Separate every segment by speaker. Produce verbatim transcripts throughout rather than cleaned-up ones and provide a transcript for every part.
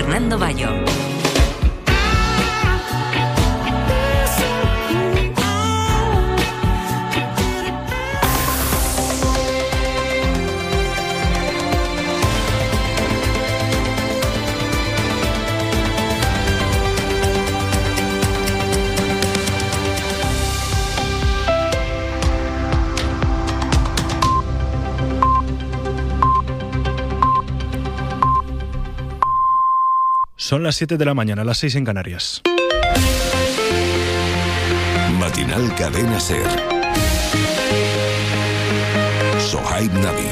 Speaker 1: Fernando Bayo.
Speaker 2: Son las siete de la mañana, las seis en Canarias.
Speaker 3: Matinal Cadena Ser. Sohaib Nabi.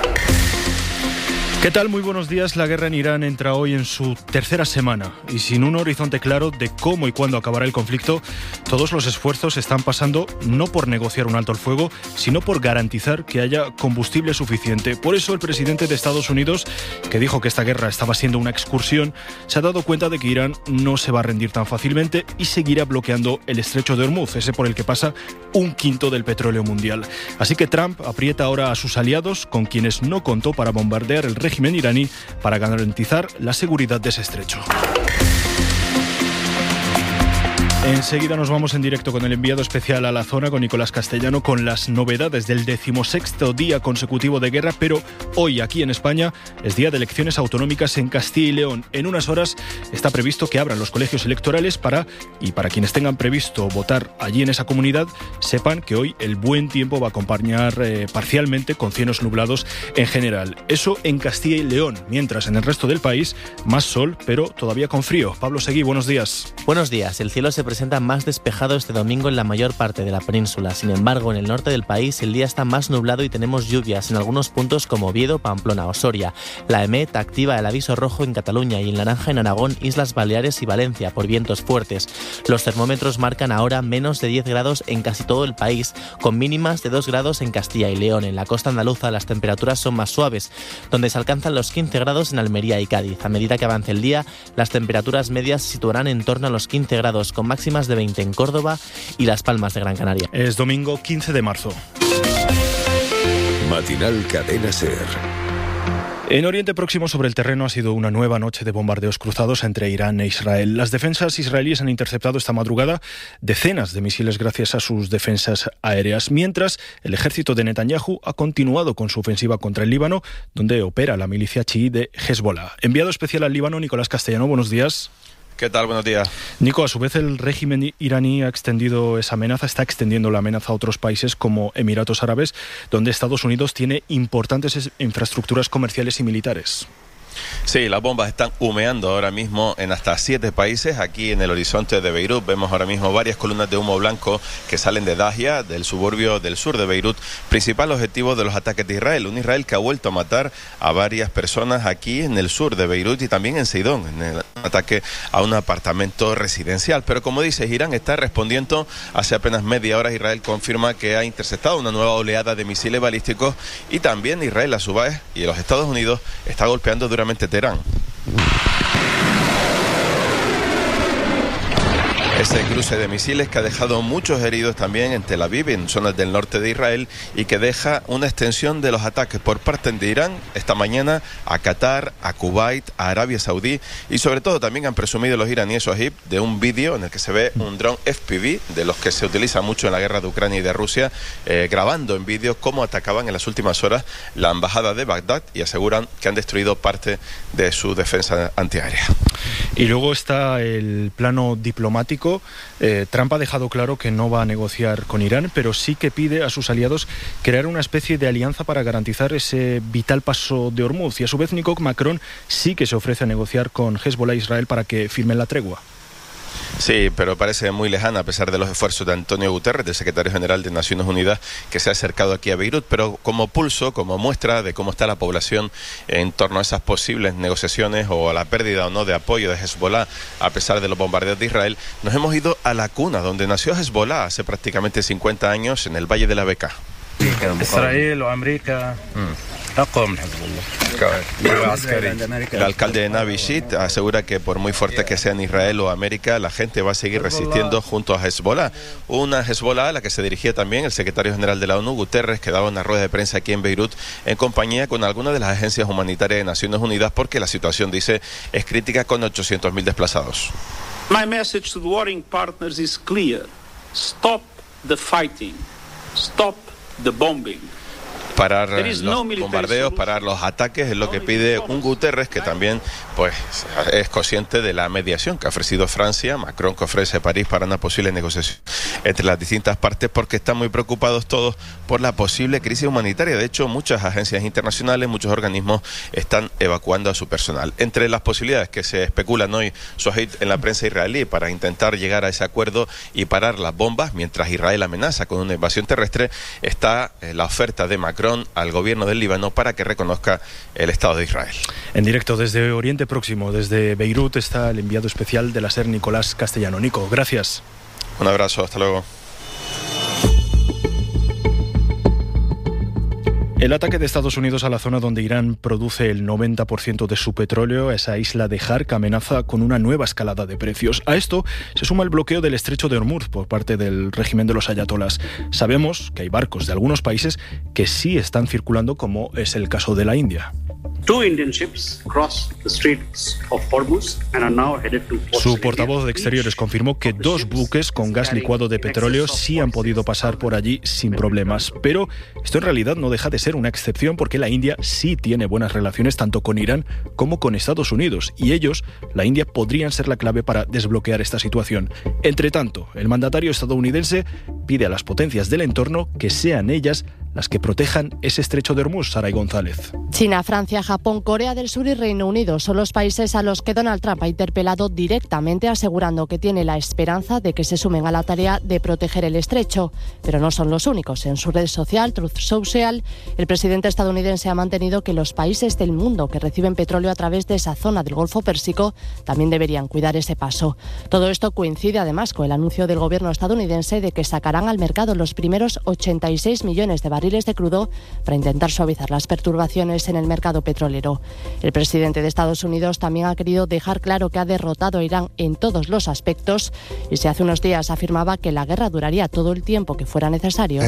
Speaker 2: ¿Qué tal? Muy buenos días. La guerra en Irán entra hoy en su tercera semana y sin un horizonte claro de cómo y cuándo acabará el conflicto, todos los esfuerzos están pasando no por negociar un alto el fuego, sino por garantizar que haya combustible suficiente. Por eso el presidente de Estados Unidos, que dijo que esta guerra estaba siendo una excursión, se ha dado cuenta de que Irán no se va a rendir tan fácilmente y seguirá bloqueando el estrecho de Hormuz, ese por el que pasa un quinto del petróleo mundial. Así que Trump aprieta ahora a sus aliados, con quienes no contó para bombardear el régimen iraní, para garantizar la seguridad de ese estrecho. Enseguida nos vamos en directo con el enviado especial a la zona, con Nicolás Castellano, con las novedades del decimosexto día consecutivo de guerra, pero hoy aquí en España es día de elecciones autonómicas en Castilla y León. En unas horas está previsto que abran los colegios electorales para, y para quienes tengan previsto votar allí en esa comunidad, sepan que hoy el buen tiempo va a acompañar eh, parcialmente con cielos nublados en general. Eso en Castilla y León, mientras en el resto del país más sol, pero todavía con frío. Pablo Seguí, buenos días.
Speaker 4: Buenos días. El cielo se presenta presenta más despejado este domingo en la mayor parte de la península. Sin embargo, en el norte del país el día está más nublado y tenemos lluvias en algunos puntos como Oviedo, Pamplona o Soria. La EMET activa el aviso rojo en Cataluña y en naranja en Aragón, Islas Baleares y Valencia por vientos fuertes. Los termómetros marcan ahora menos de diez grados en casi todo el país, con mínimas de dos grados en Castilla y León. En la costa andaluza las temperaturas son más suaves, donde se alcanzan los quince grados en Almería y Cádiz. A medida que avance el día, las temperaturas medias se situarán en torno a los quince grados, con máximas de veinte en Córdoba y Las Palmas de Gran Canaria.
Speaker 2: Es domingo quince de marzo.
Speaker 3: Matinal Cadena Ser.
Speaker 2: En Oriente Próximo, sobre el terreno, ha sido una nueva noche de bombardeos cruzados entre Irán e Israel. Las defensas israelíes han interceptado esta madrugada decenas de misiles gracias a sus defensas aéreas, mientras el ejército de Netanyahu ha continuado con su ofensiva contra el Líbano, donde opera la milicia chií de Hezbollah. Enviado especial al Líbano, Nicolás Castellano, buenos días.
Speaker 5: ¿Qué tal? Buenos días.
Speaker 2: Nico, a su vez el régimen iraní ha extendido esa amenaza, está extendiendo la amenaza a otros países como Emiratos Árabes, donde Estados Unidos tiene importantes infraestructuras comerciales y militares.
Speaker 5: Sí, las bombas están humeando ahora mismo en hasta siete países. Aquí en el horizonte de Beirut vemos ahora mismo varias columnas de humo blanco que salen de Dahia, del suburbio del sur de Beirut, principal objetivo de los ataques de Israel. Un Israel que ha vuelto a matar a varias personas aquí en el sur de Beirut y también en Sidón, en el ataque a un apartamento residencial. Pero como dices, Irán está respondiendo. Hace apenas media hora Israel confirma que ha interceptado una nueva oleada de misiles balísticos y también Israel a su vez y los Estados Unidos está golpeando duramente Teherán. Ese cruce de misiles que ha dejado muchos heridos también en Tel Aviv, en zonas del norte de Israel, y que deja una extensión de los ataques por parte de Irán esta mañana a Qatar, a Kuwait, a Arabia Saudí, y sobre todo también han presumido los iraníes Sohaib de un vídeo en el que se ve un dron F P V, de los que se utiliza mucho en la guerra de Ucrania y de Rusia, eh, grabando en vídeo cómo atacaban en las últimas horas la embajada de Bagdad y aseguran que han destruido parte de su defensa antiaérea.
Speaker 2: Y luego está el plano diplomático. Eh, Trump ha dejado claro que no va a negociar con Irán, pero sí que pide a sus aliados crear una especie de alianza para garantizar ese vital paso de Hormuz. Y a su vez, Nico, Macron sí que se ofrece a negociar con Hezbollah e Israel para que firmen la tregua.
Speaker 5: Sí, pero parece muy lejana a pesar de los esfuerzos de Antonio Guterres, del secretario general de Naciones Unidas, que se ha acercado aquí a Beirut, pero como pulso, como muestra de cómo está la población en torno a esas posibles negociaciones o a la pérdida o no de apoyo de Hezbollah a pesar de los bombardeos de Israel, nos hemos ido a la cuna donde nació Hezbollah hace prácticamente cincuenta años en el Valle de la Beca.
Speaker 1: إسرائيل وأمريكا أقوى من حزب الله.
Speaker 5: El alcalde de Navi Shit asegura que por muy fuerte que sean Israel o América, la gente va a seguir resistiendo junto a Hezbollah. Una Hezbollah a la que se dirigía también el secretario general de la ONU, Guterres, que daba una rueda de prensa aquí en Beirut en compañía con algunas de las agencias humanitarias de Naciones Unidas, porque la situación, dice, es crítica con ochocientos mil desplazados.
Speaker 6: My message to the warring partners is clear. Stop the fighting. Stop the bombing.
Speaker 5: Parar los bombardeos, parar los ataques, es lo que pide un Guterres que también pues es consciente de la mediación que ha ofrecido Francia, Macron que ofrece París para una posible negociación entre las distintas partes, porque están muy preocupados todos por la posible crisis humanitaria. De hecho, muchas agencias internacionales, muchos organismos están evacuando a su personal. Entre las posibilidades que se especulan hoy, Sohaib, en la prensa israelí para intentar llegar a ese acuerdo y parar las bombas mientras Israel amenaza con una invasión terrestre, está la oferta de Macron al gobierno del Líbano para que reconozca el Estado de Israel.
Speaker 2: En directo desde Oriente Próximo, desde Beirut, está el enviado especial de la SER, Nicolás Castellano. Nico, gracias.
Speaker 5: Un abrazo, hasta luego.
Speaker 2: El ataque de Estados Unidos a la zona donde Irán produce el noventa por ciento de su petróleo, esa isla de Jark, amenaza con una nueva escalada de precios. A esto se suma el bloqueo del estrecho de Hormuz por parte del régimen de los ayatolás. Sabemos que hay barcos de algunos países que sí están circulando, como es el caso de la India. Su portavoz de Exteriores confirmó que dos buques con gas licuado de petróleo sí han podido pasar por allí sin problemas. Pero esto en realidad no deja de ser una excepción, porque la India sí tiene buenas relaciones tanto con Irán como con Estados Unidos, y ellos, la India, podrían ser la clave para desbloquear esta situación. Entre tanto, el mandatario estadounidense pide a las potencias del entorno que sean ellas las que protejan ese estrecho de Hormuz. Saray González.
Speaker 7: China, Francia, Japón, Corea del Sur y Reino Unido son los países a los que Donald Trump ha interpelado directamente, asegurando que tiene la esperanza de que se sumen a la tarea de proteger el estrecho. Pero no son los únicos. En su red social, Truth Social, el presidente estadounidense ha mantenido que los países del mundo que reciben petróleo a través de esa zona del Golfo Pérsico también deberían cuidar ese paso. Todo esto coincide además con el anuncio del gobierno estadounidense de que sacarán al mercado los primeros ochenta y seis millones de barriles de crudo para intentar suavizar las perturbaciones en el mercado petrolero. El presidente de Estados Unidos también ha querido dejar claro que ha derrotado a Irán en todos los aspectos, y si hace unos días afirmaba que la guerra duraría todo el tiempo que fuera necesario.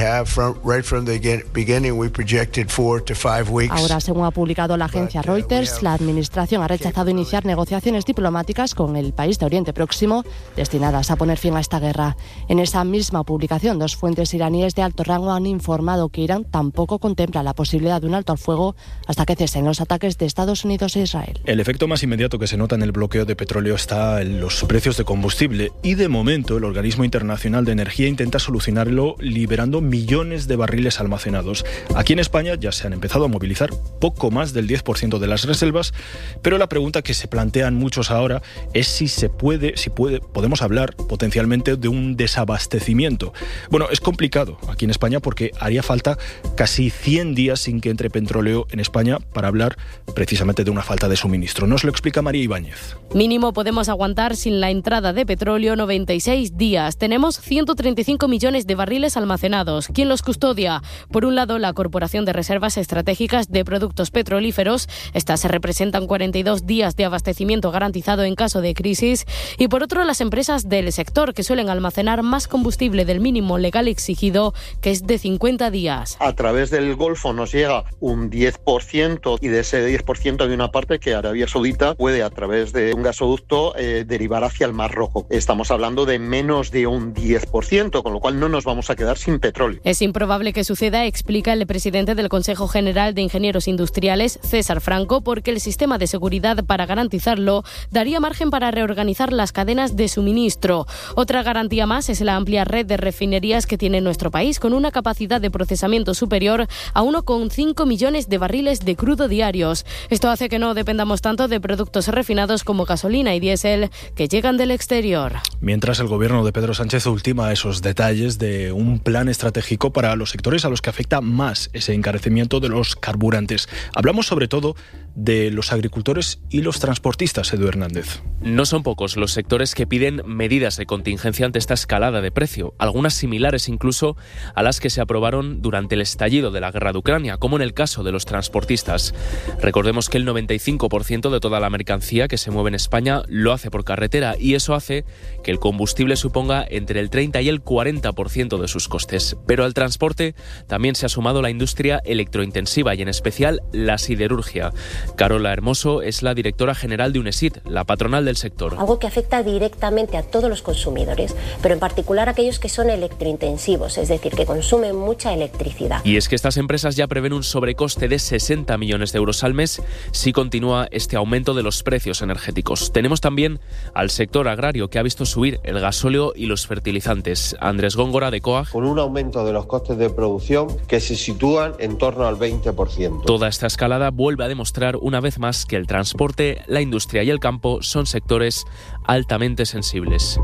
Speaker 7: Ahora, según ha publicado la agencia Reuters, la administración ha rechazado iniciar negociaciones diplomáticas con el país de Oriente Próximo destinadas a poner fin a esta guerra. En esa misma publicación, dos fuentes iraníes de alto rango han informado que Irán tampoco contempla la posibilidad de un alto al fuego hasta que cesen los ataques de Estados Unidos e Israel.
Speaker 2: El efecto más inmediato que se nota en el bloqueo de petróleo está en los precios de combustible, y de momento el Organismo Internacional de Energía intenta solucionarlo liberando millones de barriles almacenados. Aquí en España ya se han empezado a movilizar poco más del diez por ciento de las reservas, pero la pregunta que se plantean muchos ahora es si se puede, si puede, podemos hablar potencialmente de un desabastecimiento. Bueno, es complicado aquí en España porque haría falta casi cien días sin que entre petróleo en España para hablar precisamente de una falta de suministro. Nos lo explica María Ibáñez.
Speaker 8: Mínimo podemos aguantar sin la entrada de petróleo noventa y seis días. Tenemos ciento treinta y cinco millones de barriles almacenados. ¿Quién los custodia? Por un lado, la Corporación de Reservas Estratégicas de Productos Petrolíferos. Estas se representan cuarenta y dos días de abastecimiento garantizado en caso de crisis. Y por otro, las empresas del sector, que suelen almacenar más combustible del mínimo legal exigido, que es de cincuenta días.
Speaker 9: A través del Golfo nos llega un diez por ciento, y de ese diez por ciento hay una parte que Arabia Saudita puede, a través de un gasoducto, eh, derivar hacia el Mar Rojo. Estamos hablando de menos de un diez por ciento, con lo cual no nos vamos a quedar sin petróleo.
Speaker 8: Es improbable que suceda, explica el presidente del Consejo General de Ingenieros Industriales, César Franco, porque el sistema de seguridad para garantizarlo daría margen para reorganizar las cadenas de suministro. Otra garantía más es la amplia red de refinerías que tiene nuestro país, con una capacidad de procesamiento superior a uno coma cinco millones de barriles de crudo diarios. Esto hace que no dependamos tanto de productos refinados como gasolina y diésel que llegan del exterior.
Speaker 2: Mientras el gobierno de Pedro Sánchez ultima esos detalles de un plan estratégico para los sectores a los que afecta más ese encarecimiento de los carburantes. Hablamos sobre todo de los agricultores y los transportistas, Edu Hernández.
Speaker 10: No son pocos los sectores que piden medidas de contingencia ante esta escalada de precio, algunas similares incluso a las que se aprobaron durante el estallido de la guerra de Ucrania, como en el caso de los transportistas. Recordemos que el noventa y cinco por ciento de toda la mercancía que se mueve en España lo hace por carretera y eso hace que el combustible suponga entre el treinta y el cuarenta por ciento de sus costes. Pero al transporte también se ha sumado la industria electrointensiva y en especial la siderurgia. Carola Hermoso es la directora general de UNESID, la patronal del sector.
Speaker 11: Algo que afecta directamente a todos los consumidores, pero en particular a aquellos que son electrointensivos, es decir, que consumen mucha electricidad.
Speaker 10: Y es que estas empresas ya prevén un sobrecoste de sesenta millones de euros al mes si continúa este aumento de los precios energéticos. Tenemos también al sector agrario, que ha visto subir el gasóleo y los fertilizantes. Andrés Góngora, de C O A G.
Speaker 12: Con un aumento de los costes de producción que se sitúan en torno al veinte por ciento.
Speaker 10: Toda esta escalada vuelve a demostrar una vez más que el transporte, la industria y el campo son sectores altamente sensibles.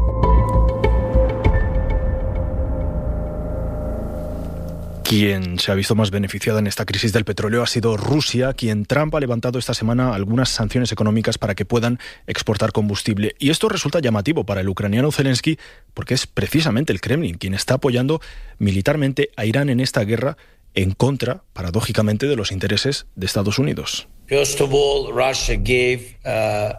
Speaker 2: Quien se ha visto más beneficiada en esta crisis del petróleo ha sido Rusia, quien Trump ha levantado esta semana algunas sanciones económicas para que puedan exportar combustible. Y esto resulta llamativo para el ucraniano Zelensky porque es precisamente el Kremlin quien está apoyando militarmente a Irán en esta guerra en contra, paradójicamente, de los intereses de Estados Unidos.
Speaker 13: First of all, Russia gave uh,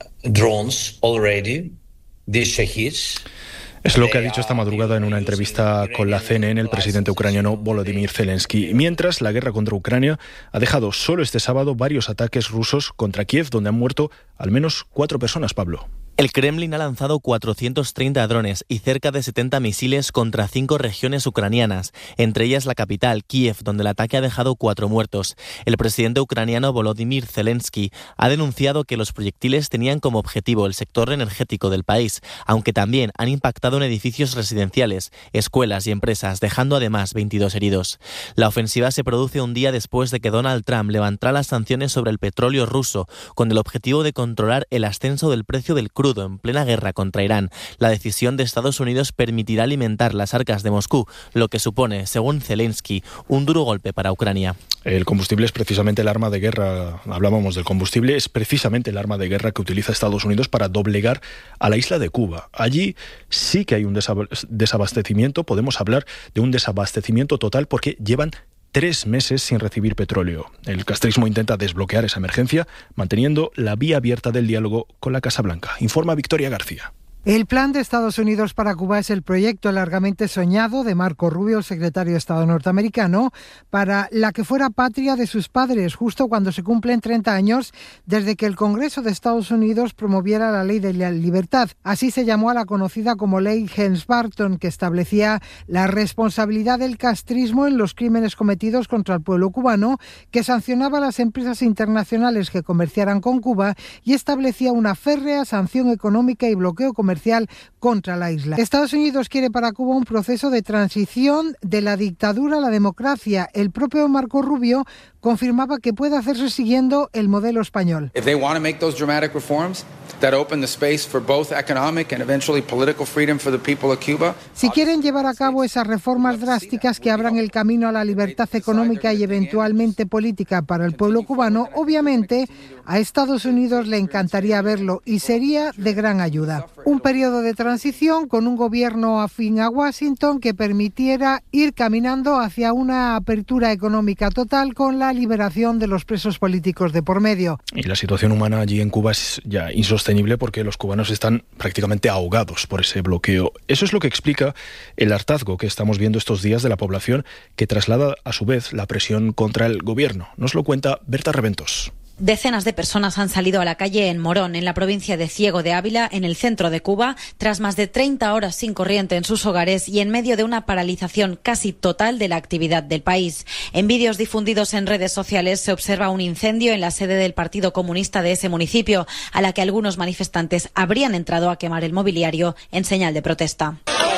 Speaker 13: drones already, these Shaheeds.
Speaker 2: Es lo que ha dicho esta madrugada en una entrevista con la C N N el presidente ucraniano Volodymyr Zelensky. Mientras, la guerra contra Ucrania ha dejado solo este sábado varios ataques rusos contra Kiev, donde han muerto al menos cuatro personas, Pablo.
Speaker 4: El Kremlin ha lanzado cuatrocientos treinta drones y cerca de setenta misiles contra cinco regiones ucranianas, entre ellas la capital, Kiev, donde el ataque ha dejado cuatro muertos. El presidente ucraniano Volodymyr Zelensky ha denunciado que los proyectiles tenían como objetivo el sector energético del país, aunque también han impactado en edificios residenciales, escuelas y empresas, dejando además veintidós heridos. La ofensiva se produce un día después de que Donald Trump levantara las sanciones sobre el petróleo ruso, con el objetivo de controlar el ascenso del precio del crudo en plena guerra contra Irán. La decisión de Estados Unidos permitirá alimentar las arcas de Moscú, lo que supone, según Zelensky, un duro golpe para Ucrania.
Speaker 2: El combustible es precisamente el arma de guerra, hablábamos del combustible, es precisamente el arma de guerra que utiliza Estados Unidos para doblegar a la isla de Cuba. Allí sí que hay un desabastecimiento, podemos hablar de un desabastecimiento total porque llevan tres meses sin recibir petróleo. El castrismo intenta desbloquear esa emergencia, manteniendo la vía abierta del diálogo con la Casa Blanca. Informa Victoria García.
Speaker 14: El plan de Estados Unidos para Cuba es el proyecto largamente soñado de Marco Rubio, el secretario de Estado norteamericano, para la que fuera patria de sus padres, justo cuando se cumplen treinta años desde que el Congreso de Estados Unidos promoviera la Ley de la Libertad. Así se llamó a la conocida como Ley Helms-Burton, que establecía la responsabilidad del castrismo en los crímenes cometidos contra el pueblo cubano, que sancionaba a las empresas internacionales que comerciaran con Cuba y establecía una férrea sanción económica y bloqueo comercial contra la isla. Estados Unidos quiere para Cuba un proceso de transición de la dictadura a la democracia. El propio Marco Rubio confirmaba que puede hacerse siguiendo el modelo español.
Speaker 15: If they want to make those dramatic reforms that open the space for both economic and eventually political freedom for the people of Cuba.
Speaker 14: Si quieren llevar a cabo esas reformas drásticas que abran el camino a la libertad económica y eventualmente política para el pueblo cubano, obviamente a Estados Unidos le encantaría verlo y sería de gran ayuda. Un periodo de transición con un gobierno afín a Washington que permitiera ir caminando hacia una apertura económica total con la liberación de los presos políticos de por medio.
Speaker 2: Y la situación humana allí en Cuba es ya insostenible porque los cubanos están prácticamente ahogados por ese bloqueo. Eso es lo que explica el hartazgo que estamos viendo estos días de la población, que traslada a su vez la presión contra el gobierno. Nos lo cuenta Berta Reventos.
Speaker 16: Decenas de personas han salido a la calle en Morón, en la provincia de Ciego de Ávila, en el centro de Cuba, tras más de treinta horas sin corriente en sus hogares y en medio de una paralización casi total de la actividad del país. En vídeos difundidos en redes sociales se observa un incendio en la sede del Partido Comunista de ese municipio, a la que algunos manifestantes habrían entrado a quemar el mobiliario en señal de protesta.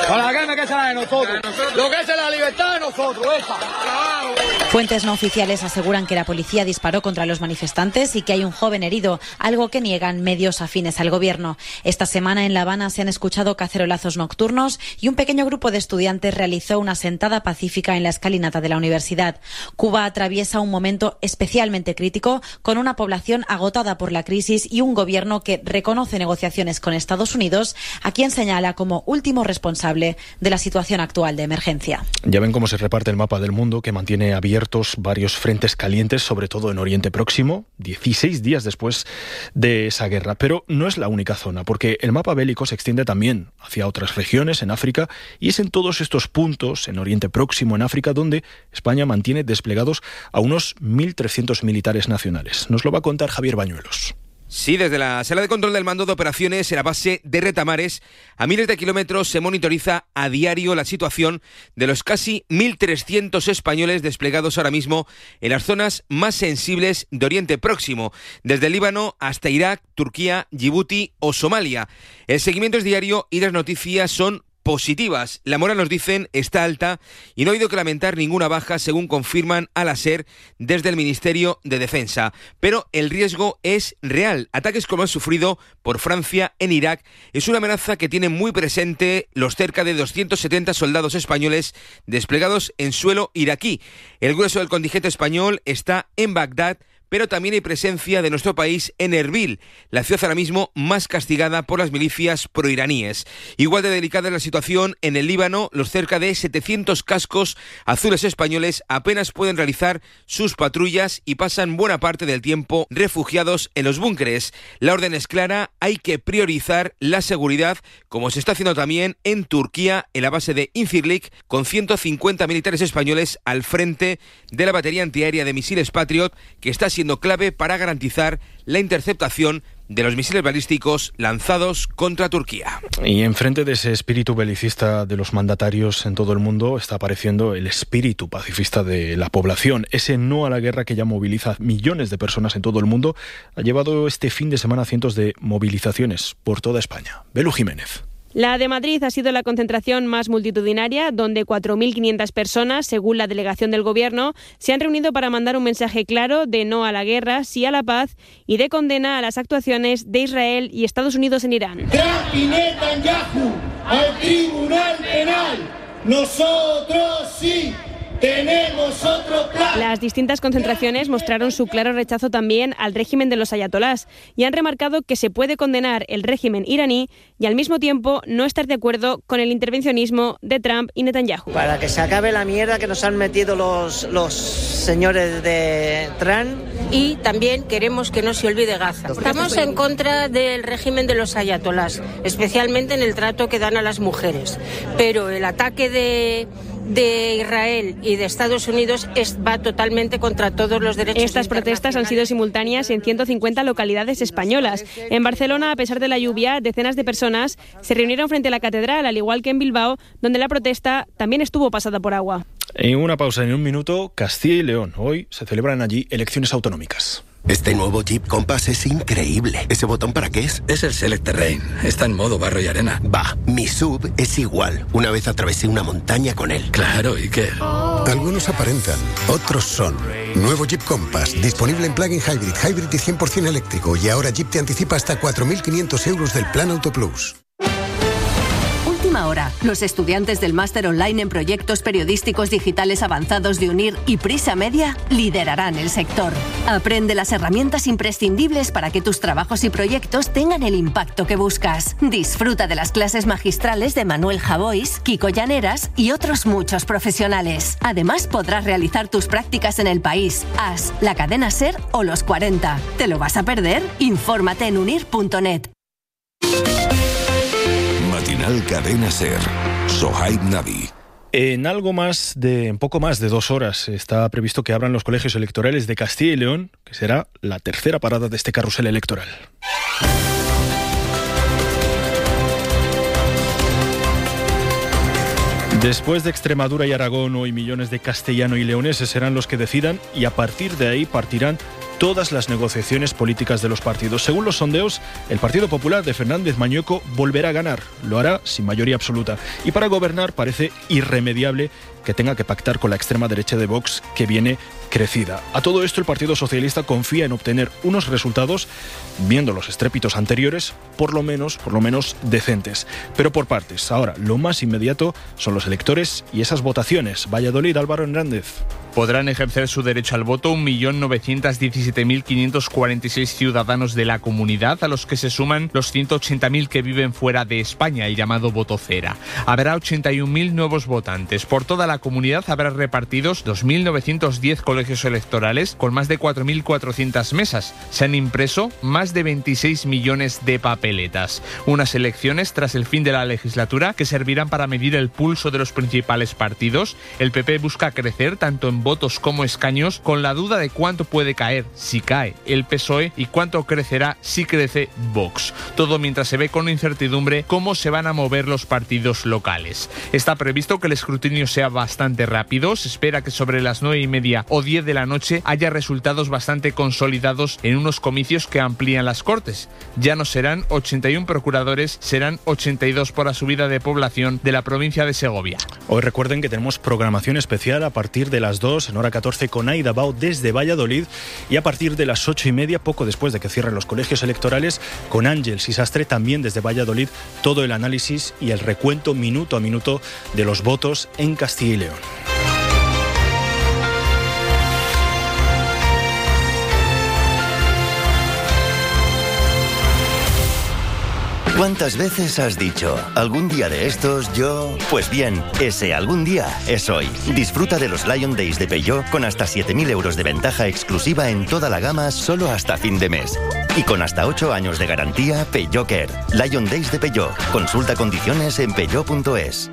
Speaker 17: Para la guerra que será de nosotros. Lo que es la libertad de nosotros, esa.
Speaker 16: Fuentes no oficiales aseguran que la policía disparó contra los manifestantes y que hay un joven herido, algo que niegan medios afines al gobierno. Esta semana en La Habana se han escuchado cacerolazos nocturnos y un pequeño grupo de estudiantes realizó una sentada pacífica en la escalinata de la universidad. Cuba atraviesa un momento especialmente crítico, con una población agotada por la crisis y un gobierno que reconoce negociaciones con Estados Unidos, a quien señala como último responsable de la situación actual de emergencia.
Speaker 2: Ya ven cómo se reparte el mapa del mundo, que mantiene abiertos varios frentes calientes, sobre todo en Oriente Próximo, dieciséis días después de esa guerra. Pero no es la única zona, porque el mapa bélico se extiende también hacia otras regiones en África, y es en todos estos puntos, en Oriente Próximo, en África, donde España mantiene desplegados a unos mil trescientos militares nacionales. Nos lo va a contar Javier Bañuelos.
Speaker 18: Sí, desde la sala de control del mando de operaciones en la base de Retamares, a miles de kilómetros se monitoriza a diario la situación de los casi mil trescientos españoles desplegados ahora mismo en las zonas más sensibles de Oriente Próximo, desde el Líbano hasta Irak, Turquía, Djibouti o Somalia. El seguimiento es diario y las noticias son positivas. La moral, nos dicen, está alta y no ha habido que lamentar ninguna baja, según confirman al SER desde el Ministerio de Defensa. Pero el riesgo es real. Ataques como han sufrido por Francia en Irak es una amenaza que tienen muy presente los cerca de doscientos setenta soldados españoles desplegados en suelo iraquí. El grueso del contingente español está en Bagdad, pero también hay presencia de nuestro país en Erbil, la ciudad ahora mismo más castigada por las milicias proiraníes. Igual de delicada es la situación en el Líbano. Los cerca de setecientos cascos azules españoles apenas pueden realizar sus patrullas y pasan buena parte del tiempo refugiados en los búnkeres. La orden es clara, hay que priorizar la seguridad, como se está haciendo también en Turquía, en la base de Incirlik, con ciento cincuenta militares españoles al frente de la batería antiaérea de misiles Patriot, que está siendo clave para garantizar la interceptación de los misiles balísticos lanzados contra Turquía.
Speaker 2: Y enfrente de ese espíritu belicista de los mandatarios en todo el mundo está apareciendo el espíritu pacifista de la población. Ese no a la guerra que ya moviliza millones de personas en todo el mundo ha llevado este fin de semana a cientos de movilizaciones por toda España. Belu Jiménez.
Speaker 19: La de Madrid ha sido la concentración más multitudinaria, donde cuatro mil quinientas personas, según la delegación del Gobierno, se han reunido para mandar un mensaje claro de no a la guerra, sí a la paz y de condena a las actuaciones de Israel y Estados Unidos en Irán.
Speaker 20: Trump y Netanyahu al Tribunal Penal. Nosotros sí tenemos otro plan.
Speaker 19: Las distintas concentraciones mostraron su claro rechazo también al régimen de los ayatolás y han remarcado que se puede condenar el régimen iraní y al mismo tiempo no estar de acuerdo con el intervencionismo de Trump y Netanyahu.
Speaker 21: Para que se acabe la mierda que nos han metido los, los señores de Trump.
Speaker 22: Y también queremos que no se olvide Gaza. Estamos en contra del régimen de los ayatolás, especialmente en el trato que dan a las mujeres. Pero el ataque de... de Israel y de Estados Unidos es, va totalmente contra todos los derechos.
Speaker 19: Estas protestas han sido simultáneas en ciento cincuenta localidades españolas. En Barcelona, a pesar de la lluvia, decenas de personas se reunieron frente a la catedral, al igual que en Bilbao, donde la protesta también estuvo pasada por agua.
Speaker 2: En una pausa, en un minuto, Castilla y León. Hoy se celebran allí elecciones autonómicas.
Speaker 23: Este nuevo Jeep Compass es increíble. ¿Ese botón para qué es?
Speaker 24: Es el Select Terrain. Está en modo barro y arena.
Speaker 23: Va, mi sub es igual. Una vez atravesé una montaña con él.
Speaker 24: Claro, ¿y qué?
Speaker 25: Algunos aparentan, otros son. Nuevo Jeep Compass, disponible en plug-in hybrid, hybrid y cien por ciento eléctrico. Y ahora Jeep te anticipa hasta cuatro mil quinientos euros del Plan Auto Plus.
Speaker 26: Última hora. Los estudiantes del máster online en proyectos periodísticos digitales avanzados de UNIR y Prisa Media liderarán el sector. Aprende las herramientas imprescindibles para que tus trabajos y proyectos tengan el impacto que buscas. Disfruta de las clases magistrales de Manuel Javois, Kiko Llaneras y otros muchos profesionales. Además, podrás realizar tus prácticas en el país, A S, la cadena SER o los cuarenta. ¿Te lo vas a perder? Infórmate en unir punto net.
Speaker 3: Matinal Cadena SER. Sohaib Navi.
Speaker 2: En algo más de, en poco más de dos horas está previsto que abran los colegios electorales de Castilla y León, que será la tercera parada de este carrusel electoral. Después de Extremadura y Aragón, hoy millones de castellano y leoneses serán los que decidan y a partir de ahí partirán todas las negociaciones políticas de los partidos. Según los sondeos, el Partido Popular de Fernández Mañueco volverá a ganar. Lo hará sin mayoría absoluta. Y para gobernar parece irremediable que tenga que pactar con la extrema derecha de Vox, que viene crecida. A todo esto, el Partido Socialista confía en obtener unos resultados, viendo los estrépitos anteriores, por lo menos, por lo menos decentes. Pero por partes. Ahora, lo más inmediato son los electores y esas votaciones. Valladolid, Álvaro Hernández.
Speaker 1: Podrán ejercer su derecho al voto un millón novecientos diecisiete mil quinientos cuarenta y seis ciudadanos de la comunidad, a los que se suman los ciento ochenta mil que viven fuera de España, el llamado voto cera. Habrá ochenta y un mil nuevos votantes. Por toda la comunidad habrá repartidos dos mil novecientos diez colegios electorales con más de cuatro mil cuatrocientas mesas. Se han impreso más de veintiséis millones de papeletas. Unas elecciones tras el fin de la legislatura que servirán para medir el pulso de los principales partidos. El P P busca crecer tanto en votos como escaños, con la duda de cuánto puede caer, si cae, el P S O E y cuánto crecerá si crece Vox. Todo mientras se ve con incertidumbre cómo se van a mover los partidos locales. Está previsto que el escrutinio sea bastante rápido. Se espera que sobre las nueve y media o diez de la noche haya resultados bastante consolidados en unos comicios que amplían las Cortes. Ya no serán ochenta y uno procuradores, serán ochenta y dos por la subida de población de la provincia de Segovia.
Speaker 2: Hoy recuerden que tenemos programación especial a partir de las dos en hora catorce con Aida Bao desde Valladolid, y a partir de las ocho y media, poco después de que cierren los colegios electorales, con Ángel Sisastre también desde Valladolid, todo el análisis y el recuento minuto a minuto de los votos en Castilla y León.
Speaker 5: ¿Cuántas veces has dicho, algún día de estos yo...? Pues bien, ese algún día es hoy. Disfruta de los Lion Days de Peugeot con hasta siete mil euros de ventaja exclusiva en toda la gama solo hasta fin de mes. Y con hasta ocho años de garantía, Peugeot Care. Lion Days de Peugeot. Consulta condiciones en peugeot punto es.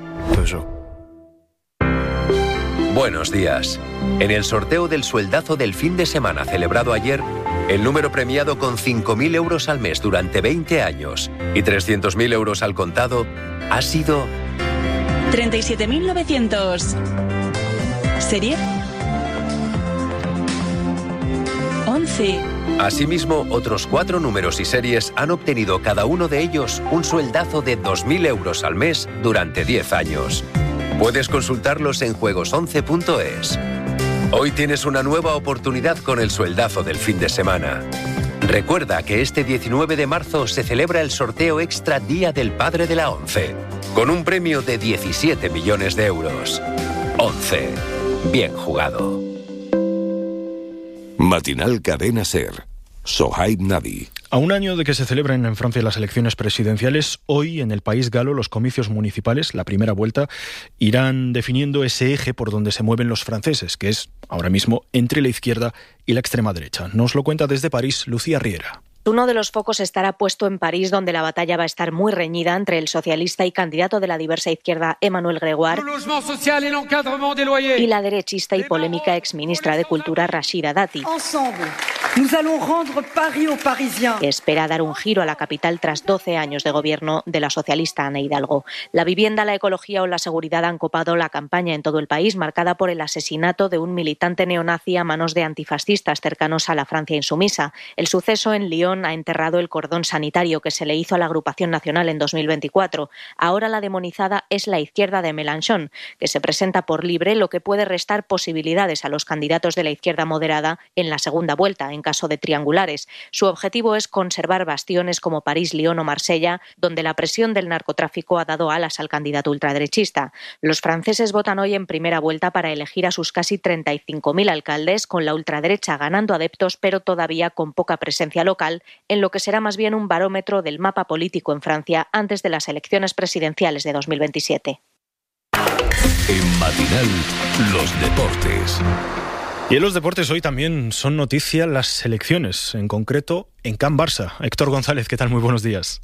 Speaker 6: Buenos días. En el sorteo del sueldazo del fin de semana celebrado ayer, el número premiado con cinco mil euros al mes durante veinte años y trescientos mil euros al contado ha sido...
Speaker 7: treinta y siete mil novecientos. ¿Serie? once.
Speaker 6: Asimismo, otros cuatro números y series han obtenido cada uno de ellos un sueldazo de dos mil euros al mes durante diez años. Puedes consultarlos en juegos once punto es. Hoy tienes una nueva oportunidad con el sueldazo del fin de semana. Recuerda que este diecinueve de marzo se celebra el sorteo extra Día del Padre de la ONCE, con un premio de diecisiete millones de euros. ONCE. Bien jugado.
Speaker 3: Matinal Cadena Ser. Sohaib Nadi.
Speaker 2: A un año de que se celebren en Francia las elecciones presidenciales, hoy en el país galo los comicios municipales, la primera vuelta, irán definiendo ese eje por donde se mueven los franceses, que es ahora mismo entre la izquierda y la extrema derecha. Nos lo cuenta desde París Lucía Riera.
Speaker 8: Uno de los focos estará puesto en París, donde la batalla va a estar muy reñida entre el socialista y candidato de la diversa izquierda Emmanuel Grégoire y la derechista y polémica exministra de Cultura Rachida Dati. Espera dar un giro a la capital tras doce años de gobierno de la socialista Ana Hidalgo. La vivienda, la ecología o la seguridad han copado la campaña en todo el país, marcada por el asesinato de un militante neonazi a manos de antifascistas cercanos a la Francia insumisa. El suceso en Lyon ha enterrado el cordón sanitario que se le hizo a la agrupación nacional en dos mil veinticuatro. Ahora la demonizada es la izquierda de Mélenchon, que se presenta por libre, lo que puede restar posibilidades a los candidatos de la izquierda moderada en la segunda vuelta, en caso de triangulares. Su objetivo es conservar bastiones como París, Lyon o Marsella, donde la presión del narcotráfico ha dado alas al candidato ultraderechista. Los franceses votan hoy en primera vuelta para elegir a sus casi treinta y cinco mil alcaldes, con la ultraderecha ganando adeptos, pero todavía con poca presencia local, en lo que será más bien un barómetro del mapa político en Francia antes de las elecciones presidenciales de dos mil veintisiete.
Speaker 3: En Matinal, los deportes.
Speaker 2: Y en los deportes hoy también son noticia las selecciones, en concreto en Can Barça. Héctor González, ¿qué tal? Muy buenos días.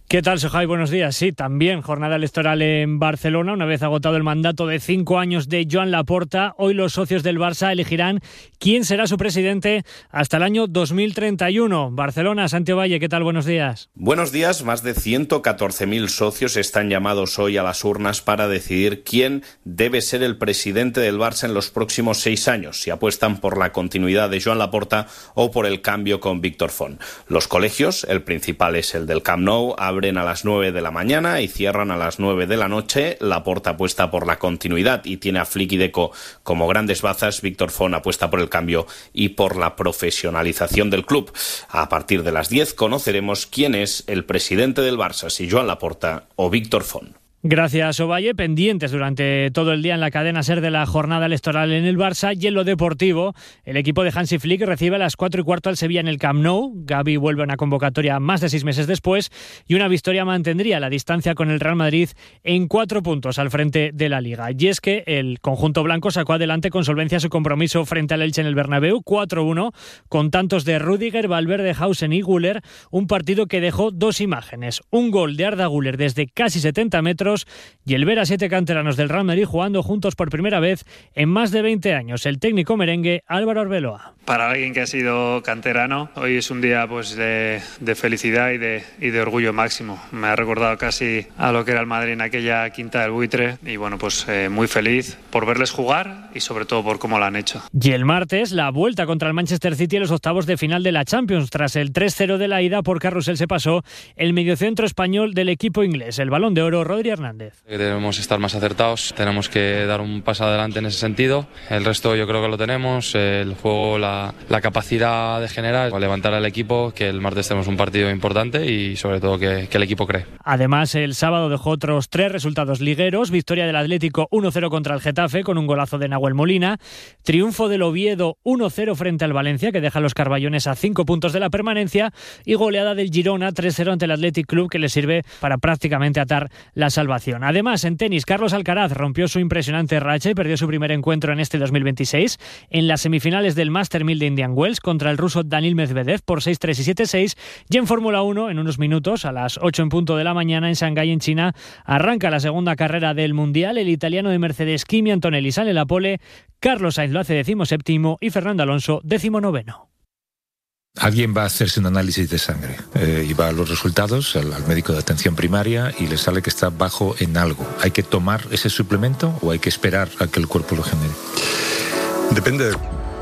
Speaker 4: ¿Qué tal, Sohai? Buenos días. Sí, también jornada electoral en Barcelona. Una vez agotado el mandato de cinco años de Joan Laporta, hoy los socios del Barça elegirán quién será su presidente hasta el año dos mil treinta y uno. Barcelona, Santiago Valle, ¿qué tal? Buenos días.
Speaker 9: Buenos días. Más de ciento catorce mil socios están llamados hoy a las urnas para decidir quién debe ser el presidente del Barça en los próximos seis años, si apuestan por la continuidad de Joan Laporta o por el cambio con Víctor Font. Los colegios, el principal es el del Camp Nou, abren a las nueve de la mañana y cierran a las nueve de la noche. Laporta apuesta por la continuidad y tiene a Flick y Deco como grandes bazas. Víctor Font apuesta por el cambio y por la profesionalización del club. A partir de las diez conoceremos quién es el presidente del Barça, si Joan Laporta o Víctor Font.
Speaker 4: Gracias, Ovalle. Pendientes durante todo el día en la cadena SER de la jornada electoral en el Barça. Y en lo deportivo, el equipo de Hansi Flick recibe a las cuatro y cuarto al Sevilla en el Camp Nou. Gavi vuelve a una convocatoria más de seis meses después y una victoria mantendría la distancia con el Real Madrid en cuatro puntos al frente de la Liga. Y es que el conjunto blanco sacó adelante con solvencia su compromiso frente al Elche en el Bernabéu, cuatro uno, con tantos de Rüdiger, Valverde, Hausen y Güler, un partido que dejó dos imágenes. Un gol de Arda Güler desde casi setenta metros y el ver a siete canteranos del Real Madrid jugando juntos por primera vez en más de veinte años. El técnico merengue Álvaro Arbeloa.
Speaker 10: Para alguien que ha sido canterano, hoy es un día pues de, de felicidad y de, y de orgullo máximo. Me ha recordado casi a lo que era el Madrid en aquella Quinta del Buitre y bueno, pues eh, muy feliz por verles jugar y sobre todo por cómo lo han hecho.
Speaker 4: Y el martes, la vuelta contra el Manchester City en los octavos de final de la Champions. Tras el tres cero de la ida por carrusel se pasó el mediocentro español del equipo inglés, el Balón de Oro, Rodri Hernández.
Speaker 11: Debemos estar más acertados, tenemos que dar un paso adelante en ese sentido. El resto yo creo que lo tenemos, el juego, la, la capacidad de generar, levantar al equipo, que el martes tenemos un partido importante y sobre todo que, que el equipo cree.
Speaker 4: Además, el sábado dejó otros tres resultados ligueros. Victoria del Atlético uno cero contra el Getafe con un golazo de Nahuel Molina. Triunfo del Oviedo uno cero frente al Valencia, que deja a los carballones a cinco puntos de la permanencia. Y goleada del Girona tres cero ante el Athletic Club, que le sirve para prácticamente atar la salvación. Además, en tenis, Carlos Alcaraz rompió su impresionante racha y perdió su primer encuentro en este dos mil veintiséis en las semifinales del Master mil de Indian Wells contra el ruso Daniil Medvedev por seis tres y siete seis. Y en Fórmula uno, en unos minutos, a las ocho en punto de la mañana, en Shanghái, en China, arranca la segunda carrera del Mundial. El italiano de Mercedes, Kimi Antonelli, sale la pole, Carlos Sainz lo hace decimoséptimo y Fernando Alonso decimonoveno.
Speaker 12: Alguien va a hacerse un análisis de sangre eh, y va a los resultados al, al médico de atención primaria y le sale que está bajo en algo. ¿Hay que tomar ese suplemento o hay que esperar a que el cuerpo lo genere? Depende.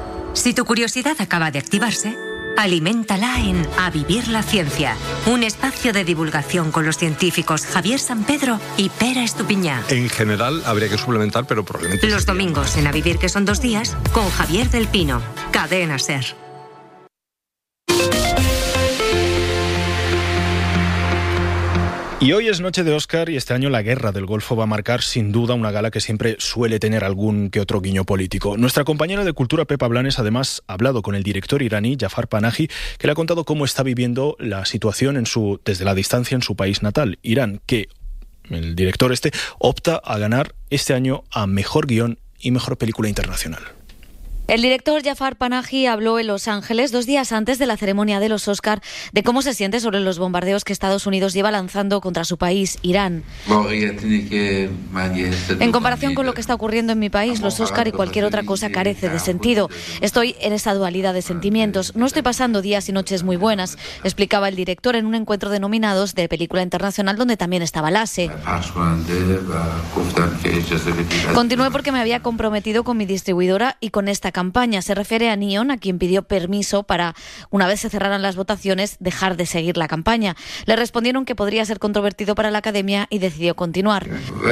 Speaker 13: Si tu curiosidad acaba de activarse, aliméntala en A Vivir la Ciencia, un espacio de divulgación con los científicos Javier Sampedro y Pera Estupiñá.
Speaker 12: En general habría que suplementar, pero probablemente...
Speaker 13: Los domingos en A Vivir, que son dos días, con Javier del Pino, Cadena SER.
Speaker 2: Y hoy es noche de Oscar y este año la guerra del Golfo va a marcar sin duda una gala que siempre suele tener algún que otro guiño político. Nuestra compañera de Cultura, Pepa Blanes, además ha hablado con el director iraní, Jafar Panahi, que le ha contado cómo está viviendo la situación en su, desde la distancia en su país natal, Irán, que el director este opta a ganar este año a Mejor Guión y Mejor Película Internacional.
Speaker 16: El director Jafar Panahi habló en Los Ángeles dos días antes de la ceremonia de los Oscar de cómo se siente sobre los bombardeos que Estados Unidos lleva lanzando contra su país, Irán. En comparación con lo que está ocurriendo en mi país, los Oscar y cualquier otra cosa carece de sentido. Estoy en esa dualidad de sentimientos. No estoy pasando días y noches muy buenas, explicaba el director en un encuentro de nominados de película internacional donde también estaba Lasse. Continué porque me había comprometido con mi distribuidora y con esta campaña. Se refiere a Neon, a quien pidió permiso para, una vez se cerraran las votaciones, dejar de seguir la campaña. Le respondieron que podría ser controvertido para la Academia y decidió continuar.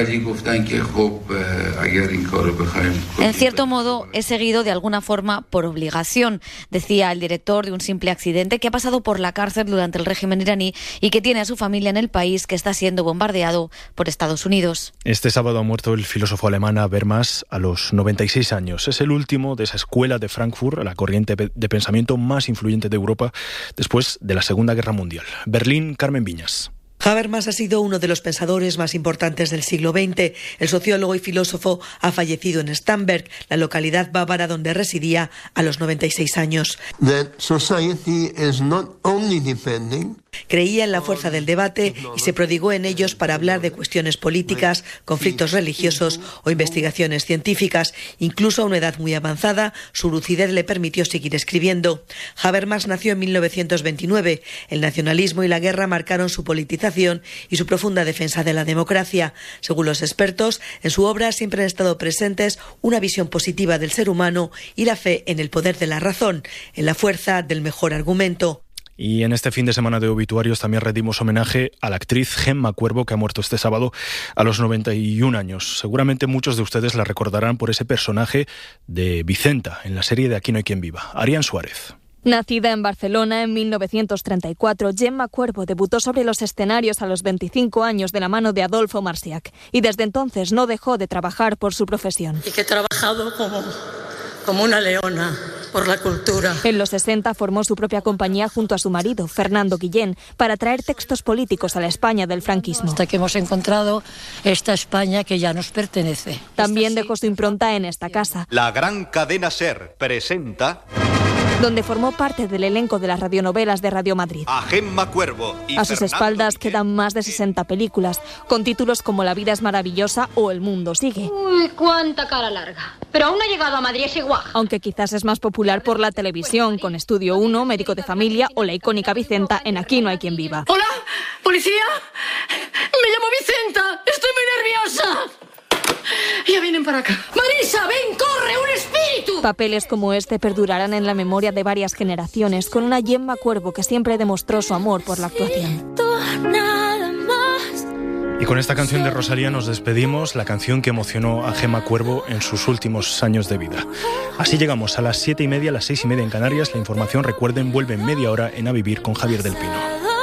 Speaker 16: En cierto modo, he seguido de alguna forma por obligación, decía el director de un simple accidente que ha pasado por la cárcel durante el régimen iraní y que tiene a su familia en el país que está siendo bombardeado por Estados Unidos.
Speaker 2: Este sábado ha muerto el filósofo alemán Habermas a los noventa y seis años. Es el último de esa escuela de Frankfurt, la corriente de pensamiento más influyente de Europa después de la Segunda Guerra Mundial. Berlín, Carmen Viñas.
Speaker 14: Habermas ha sido uno de los pensadores más importantes del siglo veinte. El sociólogo y filósofo ha fallecido en Starnberg, la localidad bávara donde residía, a los noventa y seis años. Creía en la fuerza del debate y se prodigó en ellos para hablar de cuestiones políticas, conflictos religiosos o investigaciones científicas. Incluso a una edad muy avanzada, su lucidez le permitió seguir escribiendo. Habermas nació en mil novecientos veintinueve. El nacionalismo y la guerra marcaron su politización y su profunda defensa de la democracia. Según los expertos, en su obra siempre han estado presentes una visión positiva del ser humano y la fe en el poder de la razón, en la fuerza del mejor argumento.
Speaker 2: Y en este fin de semana de obituarios también rendimos homenaje a la actriz Gemma Cuervo, que ha muerto este sábado a los noventa y un años. Seguramente muchos de ustedes la recordarán por ese personaje de Vicenta en la serie de Aquí no hay quien viva. Arián Suárez.
Speaker 15: Nacida en Barcelona en mil novecientos treinta y cuatro, Gemma Cuervo debutó sobre los escenarios a los veinticinco años de la mano de Adolfo Marsiach y desde entonces no dejó de trabajar por su profesión.
Speaker 17: Y que he trabajado como, como una leona por la cultura.
Speaker 15: En los sesenta formó su propia compañía junto a su marido, Fernando Guillén, para traer textos políticos a la España del franquismo.
Speaker 17: Hasta que hemos encontrado esta España que ya nos pertenece.
Speaker 15: También dejó su impronta en esta casa.
Speaker 18: La gran cadena SER presenta...
Speaker 15: donde formó parte del elenco de las radionovelas de Radio Madrid.
Speaker 18: A Gemma Cuervo y
Speaker 15: A sus
Speaker 18: Fernando
Speaker 15: espaldas
Speaker 18: Guillén.
Speaker 15: quedan más de sesenta películas, con títulos como La vida es maravillosa o El mundo sigue.
Speaker 20: Uy, cuánta cara larga. Pero aún no ha llegado a Madrid ese guaja.
Speaker 15: Aunque quizás es más popular por la televisión, con Estudio uno, Médico de Familia o la icónica Vicenta en Aquí no hay quien viva.
Speaker 20: Hola, policía. Me llamo Vicenta. Estoy muy nerviosa. Ya vienen para acá. Marisa, ven, corre, un espíritu.
Speaker 15: Papeles como este perdurarán en la memoria de varias generaciones, con una Gemma Cuervo que siempre demostró su amor por la actuación.
Speaker 2: Y con esta canción de Rosalía nos despedimos, la canción que emocionó a Gemma Cuervo en sus últimos años de vida. Así llegamos a las siete y media, a las seis y media en Canarias. La información, recuerden, vuelve en media hora en A Vivir con Javier del Pino.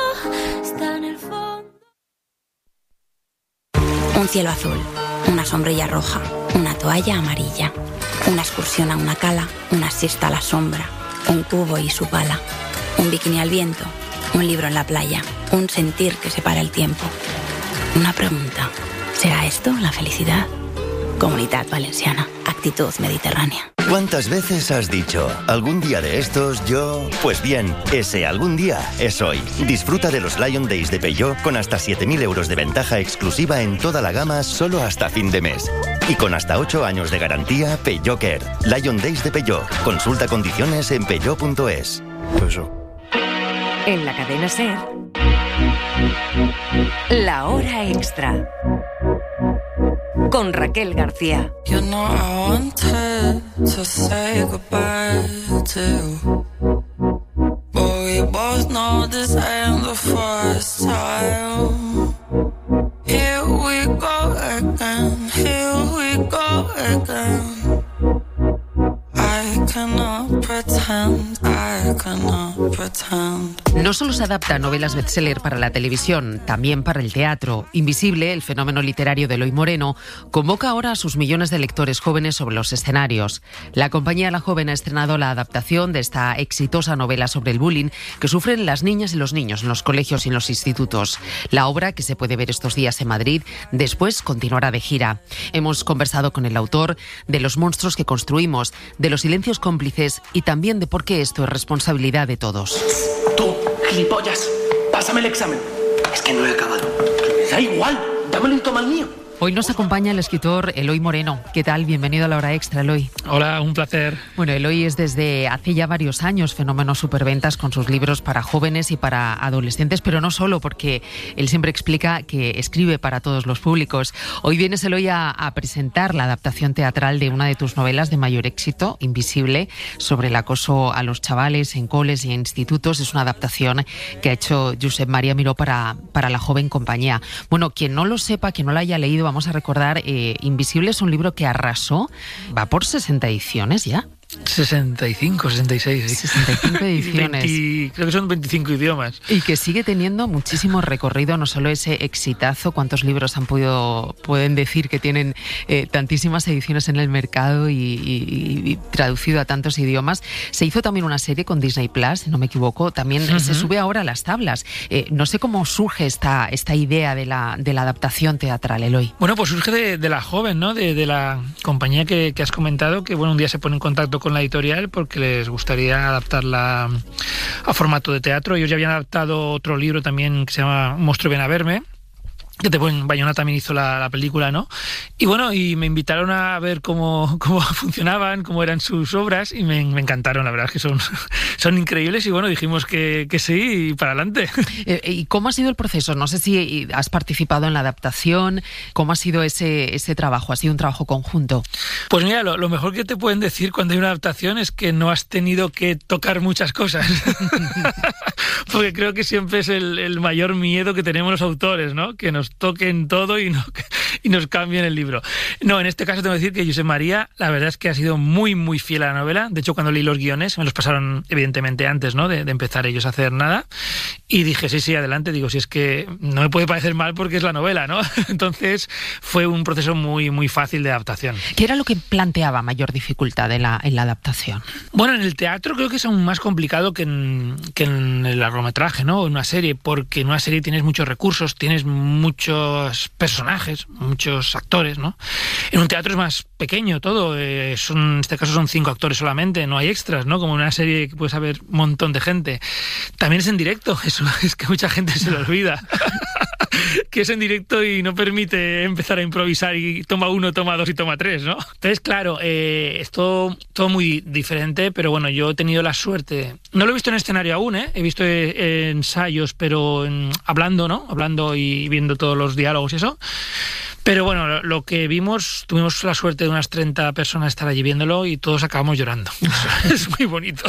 Speaker 21: Un cielo azul, una sombrilla roja, una toalla amarilla, una excursión a una cala, una siesta a la sombra, un cubo y su pala, un bikini al viento, un libro en la playa, un sentir que separa el tiempo. Una pregunta, ¿será esto la felicidad? Comunidad Valenciana, actitud mediterránea.
Speaker 5: ¿Cuántas veces has dicho, algún día de estos yo...? Pues bien, ese algún día es hoy. Disfruta de los Lion Days de Peugeot con hasta siete mil euros de ventaja exclusiva en toda la gama solo hasta fin de mes. Y con hasta ocho años de garantía, Peugeot Care. Lion Days de Peugeot. Consulta condiciones en peugeot punto es.
Speaker 2: Peugeot.
Speaker 13: En la cadena SER, La Hora Extra, con Raquel García.
Speaker 27: You know I wanted to say goodbye to you, but we both know this ain't the first time. Here we go again, here we go again. I cannot pretend, I cannot pretend.
Speaker 28: No solo se adapta a novelas bestseller para la televisión, también para el teatro. Invisible, el fenómeno literario de Eloy Moreno, convoca ahora a sus millones de lectores jóvenes sobre los escenarios. La compañía La Joven ha estrenado la adaptación de esta exitosa novela sobre el bullying que sufren las niñas y los niños en los colegios y en los institutos. La obra, que se puede ver estos días en Madrid, después continuará de gira. Hemos conversado con el autor de Los monstruos que construimos, de los silencios cómplices y también de por qué esto es responsabilidad de todos.
Speaker 29: Tú, gilipollas, pásame el examen. Es que no he acabado. Me da igual, dámelo y toma el mío.
Speaker 28: Hoy nos acompaña el escritor Eloy Moreno. ¿Qué tal? Bienvenido a La Hora Extra, Eloy.
Speaker 30: Hola, un placer.
Speaker 28: Bueno, Eloy es desde hace ya varios años fenómeno superventas con sus libros para jóvenes y para adolescentes, pero no solo, porque él siempre explica que escribe para todos los públicos. Hoy vienes, Eloy, a, a presentar la adaptación teatral de una de tus novelas de mayor éxito, Invisible, sobre el acoso a los chavales en coles y en institutos. Es una adaptación que ha hecho Josep María Miró para, para La Joven Compañía. Bueno, quien no lo sepa, quien no lo haya leído, vamos a recordar, eh, Invisible es un libro que arrasó, va por sesenta ediciones ya.
Speaker 1: sesenta y cinco, sesenta y seis. ¿Sí?
Speaker 28: sesenta y cinco ediciones.
Speaker 1: veinte, creo que son veinticinco idiomas.
Speaker 28: Y que sigue teniendo muchísimo recorrido, no solo ese exitazo, cuántos libros han podido, pueden decir que tienen eh, tantísimas ediciones en el mercado y, y, y traducido a tantos idiomas. Se hizo también una serie con Disney Plus, si no me equivoco, también uh-huh. se sube ahora a las tablas. Eh, no sé cómo surge esta, esta idea de la, de la adaptación teatral, Eloy.
Speaker 1: Bueno, pues surge de, de la joven, ¿no? De, de la compañía que, que has comentado, que bueno, un día se pone en contacto con la editorial porque les gustaría adaptarla a formato de teatro. Ellos ya habían adaptado otro libro también que se llama Un monstruo viene a verme, que te bueno, Bayona también hizo la, la película, ¿no? Y bueno, y me invitaron a ver cómo, cómo funcionaban, cómo eran sus obras, y me, me encantaron, la verdad es que son, son increíbles, y bueno, dijimos que, que sí, y para adelante.
Speaker 28: ¿Y cómo ha sido el proceso? No sé si has participado en la adaptación, ¿cómo ha sido ese, ese trabajo? ¿Ha sido un trabajo conjunto?
Speaker 1: Pues mira, lo, lo mejor que te pueden decir cuando hay una adaptación es que no has tenido que tocar muchas cosas. Porque creo que siempre es el, el mayor miedo que tenemos los autores, ¿no? Que nos toquen todo y, no, y nos cambien el libro. No, en este caso tengo que decir que Josep María, la verdad es que ha sido muy, muy fiel a la novela. De hecho, cuando leí los guiones, me los pasaron evidentemente antes, ¿no? De, de empezar ellos a hacer nada. Y dije, sí, sí, adelante. Digo, si es que no me puede parecer mal porque es la novela, ¿no? Entonces, fue un proceso muy, muy fácil de adaptación.
Speaker 28: ¿Qué era lo que planteaba mayor dificultad en la, en la adaptación?
Speaker 1: Bueno, en el teatro creo que es aún más complicado que en, que en el largometraje, ¿no? En una serie, porque en una serie tienes muchos recursos, tienes muchos personajes, muchos actores, ¿no? En un teatro es más pequeño todo, eh, son, en este caso son cinco actores solamente, no hay extras, ¿no? Como en una serie que puedes haber un montón de gente. También es en directo, eso es que mucha gente se lo olvida. Que es en directo y no permite empezar a improvisar y toma uno, toma dos y toma tres, ¿no? Entonces, claro, eh, es todo, todo muy diferente, pero bueno, yo he tenido la suerte, no lo he visto en escenario aún, ¿eh? He visto eh, ensayos, pero en, hablando, ¿no? Hablando y viendo todos los diálogos y eso. Pero bueno, lo, lo que vimos, tuvimos la suerte de unas treinta personas estar allí viéndolo y todos acabamos llorando. Es muy bonito.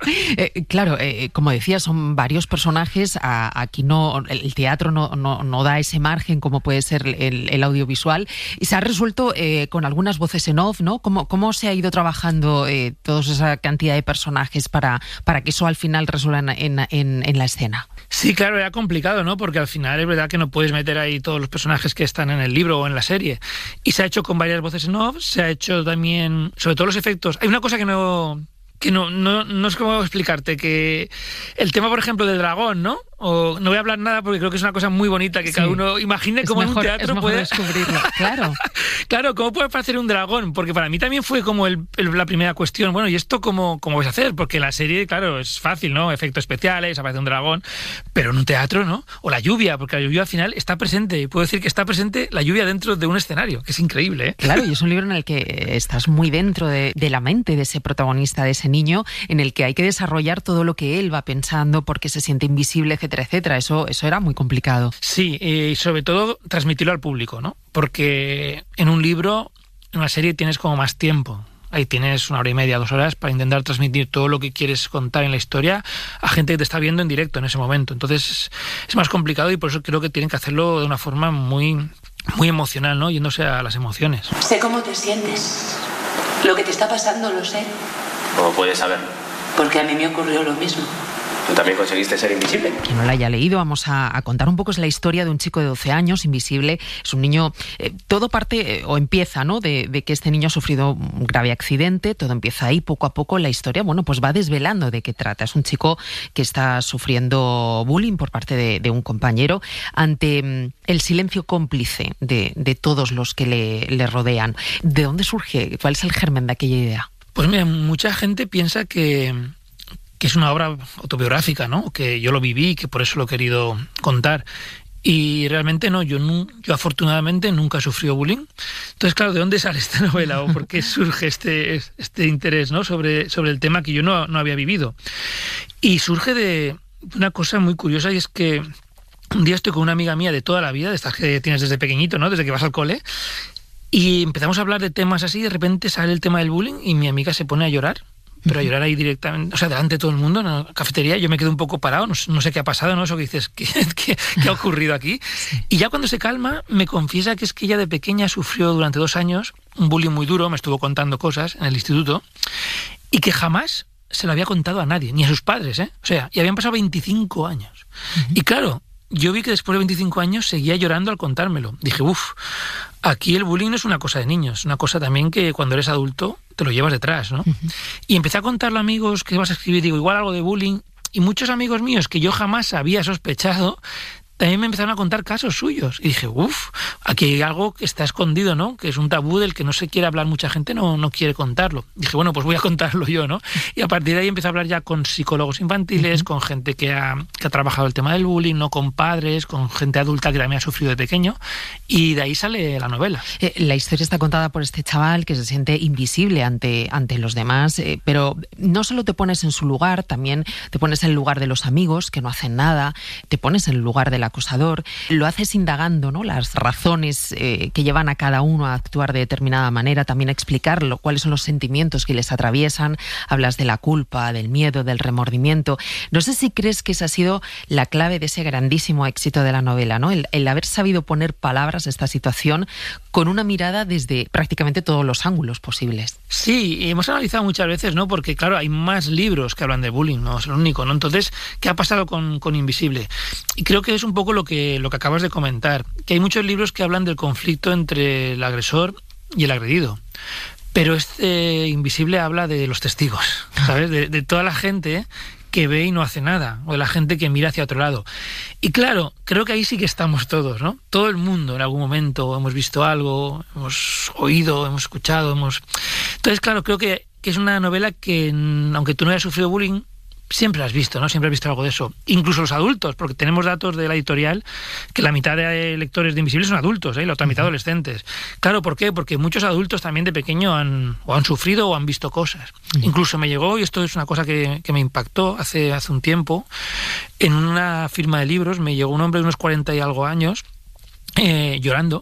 Speaker 28: Eh, claro, eh, como decía, son varios personajes. A, aquí no, el teatro no, no, no da ese margen como puede ser el, el audiovisual. Y se ha resuelto eh, con algunas voces en off, ¿no? ¿Cómo, cómo se ha ido trabajando eh, toda esa cantidad de personajes para, para que eso al final resuelva en, en, en la escena?
Speaker 1: Sí, claro, era complicado, ¿no? Porque al final es verdad que no puedes meter ahí todos los personajes que están en el libro o en la serie. Y se ha hecho con varias voces en off, se ha hecho también, sobre todo los efectos. Hay una cosa que no... que no, no, no es cómo explicarte, que el tema, por ejemplo, del dragón, ¿no? O no voy a hablar nada porque creo que es una cosa muy bonita que sí. Cada uno imagine cómo en un teatro
Speaker 28: es
Speaker 1: puede
Speaker 28: descubrirlo. Claro.
Speaker 1: Claro, ¿cómo puede parecer un dragón? Porque para mí también fue como el, el, la primera cuestión. Bueno, ¿y esto cómo, cómo vais a hacer? Porque la serie, claro, es fácil, ¿no? Efectos especiales, aparece un dragón, pero en un teatro, ¿no? O la lluvia, porque la lluvia al final está presente. Y puedo decir que está presente la lluvia dentro de un escenario, que es increíble, ¿eh?
Speaker 28: Claro, y es un libro en el que estás muy dentro de, de la mente de ese protagonista, de ese niño, en el que hay que desarrollar todo lo que él va pensando porque se siente invisible, etcétera, etcétera. Eso, eso era muy complicado.
Speaker 1: Sí, y sobre todo transmitirlo al público, ¿no? Porque en un libro, en una serie tienes como más tiempo. Ahí tienes una hora y media, dos horas para intentar transmitir todo lo que quieres contar en la historia a gente que te está viendo en directo en ese momento. Entonces es más complicado y por eso creo que tienen que hacerlo de una forma muy, muy emocional, ¿no? Yéndose a las emociones.
Speaker 17: Sé cómo te sientes. Lo que te está pasando lo sé.
Speaker 6: ¿Cómo puedes saber?
Speaker 17: Porque a mí me ocurrió lo mismo.
Speaker 6: ¿Tú también conseguiste ser invisible?
Speaker 28: Quien no la haya leído, vamos a, a contar un poco. Es la historia de un chico de doce años, invisible. Es un niño... Eh, todo parte, eh, o empieza, ¿no? De, de que este niño ha sufrido un grave accidente. Todo empieza ahí, poco a poco. La historia, bueno, pues va desvelando de qué trata. Es un chico que está sufriendo bullying por parte de, de un compañero ante mm, el silencio cómplice de, de todos los que le, le rodean. ¿De dónde surge? ¿Cuál es el germen de aquella idea?
Speaker 1: Pues mira, mucha gente piensa que... que es una obra autobiográfica, ¿no? Que yo lo viví y que por eso lo he querido contar. Y realmente no, yo, no, yo afortunadamente nunca he sufrido bullying. Entonces, claro, ¿de dónde sale esta novela? ¿O por qué surge este, este interés, ¿no? sobre, sobre el tema que yo no, no había vivido? Y surge de una cosa muy curiosa, y es que un día estoy con una amiga mía de toda la vida, de estas que tienes desde pequeñito, ¿no? Desde que vas al cole, y empezamos a hablar de temas así, y de repente sale el tema del bullying y mi amiga se pone a llorar. Pero a llorar ahí directamente, o sea, delante de todo el mundo en la cafetería. Yo me quedo un poco parado, no, no sé qué ha pasado, ¿no? Eso que dices, ¿qué, qué, qué ha ocurrido aquí? Sí. Y ya cuando se calma, me confiesa que es que ella de pequeña sufrió durante dos años un bullying muy duro, me estuvo contando cosas en el instituto, y que jamás se lo había contado a nadie, ni a sus padres, ¿eh? O sea, y habían pasado veinticinco años. Uh-huh. Y claro, yo vi que después de veinticinco años seguía llorando al contármelo. Dije, uff, aquí el bullying no es una cosa de niños, es una cosa también que cuando eres adulto te lo llevas detrás, ¿no? Uh-huh. Y empecé a contarlo a amigos que vas a escribir, digo, igual algo de bullying, y muchos amigos míos que yo jamás había sospechado también me empezaron a contar casos suyos. Y dije, uff, aquí hay algo que está escondido, ¿no? Que es un tabú del que no se quiere hablar, mucha gente no, no quiere contarlo. Dije, bueno, pues voy a contarlo yo, ¿no? Y a partir de ahí empecé a hablar ya con psicólogos infantiles, uh-huh. con gente que ha, que ha trabajado el tema del bullying, no con padres, con gente adulta que también ha sufrido de pequeño, y de ahí sale la novela.
Speaker 28: Eh, la historia está contada por este chaval que se siente invisible ante, ante los demás, eh, pero no solo te pones en su lugar, también te pones en el lugar de los amigos que no hacen nada, te pones en el lugar de la acosador, lo haces indagando, ¿no? Las razones eh, que llevan a cada uno a actuar de determinada manera, también explicarlo, cuáles son los sentimientos que les atraviesan, hablas de la culpa, del miedo, del remordimiento. No sé si crees que esa ha sido la clave de ese grandísimo éxito de la novela, ¿no? El, el haber sabido poner palabras a esta situación con una mirada desde prácticamente todos los ángulos posibles.
Speaker 1: Sí, hemos analizado muchas veces, ¿no? Porque claro, hay más libros que hablan de bullying, no es lo único, ¿no? Entonces, ¿qué ha pasado con, con Invisible? Y creo que es un poco lo que, lo que acabas de comentar, que hay muchos libros que hablan del conflicto entre el agresor y el agredido. Pero este Invisible habla de los testigos, ¿sabes? De, de toda la gente que ve y no hace nada, o de la gente que mira hacia otro lado. Y claro, creo que ahí sí que estamos todos, ¿no? Todo el mundo en algún momento hemos visto algo, hemos oído, hemos escuchado, hemos... Entonces, claro, creo que, que es una novela que, aunque tú no hayas sufrido bullying, siempre has visto, ¿no? Siempre has visto algo de eso. Incluso los adultos, porque tenemos datos de la editorial que la mitad de lectores de Invisible son adultos, ¿eh? Y la otra mitad adolescentes. Claro, ¿por qué? Porque muchos adultos también de pequeño han, o han sufrido o han visto cosas. Uh-huh. Incluso me llegó, y esto es una cosa que, que me impactó hace, hace un tiempo, en una firma de libros me llegó un hombre de unos cuarenta y algo años eh, llorando,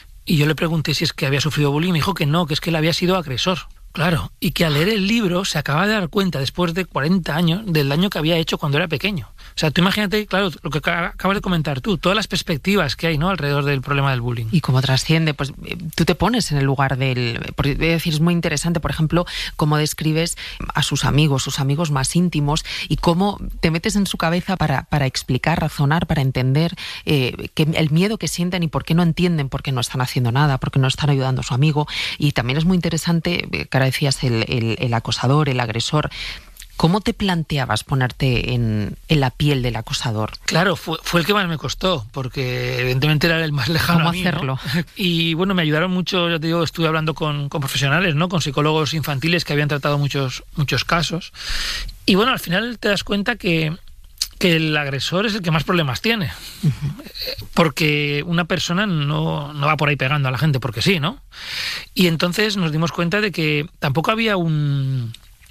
Speaker 1: y yo le pregunté si es que había sufrido bullying, y me dijo que no, que es que él había sido agresor. Claro, y que al leer el libro se acaba de dar cuenta, después de cuarenta años, del daño que había hecho cuando era pequeño. O sea, tú imagínate, claro, lo que acabas de comentar tú, todas las perspectivas que hay, ¿no?, alrededor del problema del bullying.
Speaker 28: Y cómo trasciende, pues tú te pones en el lugar del... Porque voy a decir, es muy interesante, por ejemplo, cómo describes a sus amigos, sus amigos más íntimos, y cómo te metes en su cabeza para, para explicar, razonar, para entender eh, que el miedo que sienten y por qué no entienden, por qué no están haciendo nada, por qué no están ayudando a su amigo. Y también es muy interesante, cara, decías, el, el, el acosador, el agresor. ¿Cómo te planteabas ponerte en, en la piel del acosador?
Speaker 1: Claro, fue, fue el que más me costó, porque evidentemente era el más lejano
Speaker 28: ¿Cómo
Speaker 1: a mí,
Speaker 28: hacerlo?
Speaker 1: ¿no? Y bueno, me ayudaron mucho, ya te digo, estuve hablando con, con profesionales, ¿no?, con psicólogos infantiles que habían tratado muchos, muchos casos. Y bueno, al final te das cuenta que, que el agresor es el que más problemas tiene. Uh-huh. Porque una persona no, no va por ahí pegando a la gente porque sí, ¿no? Y entonces nos dimos cuenta de que tampoco había un...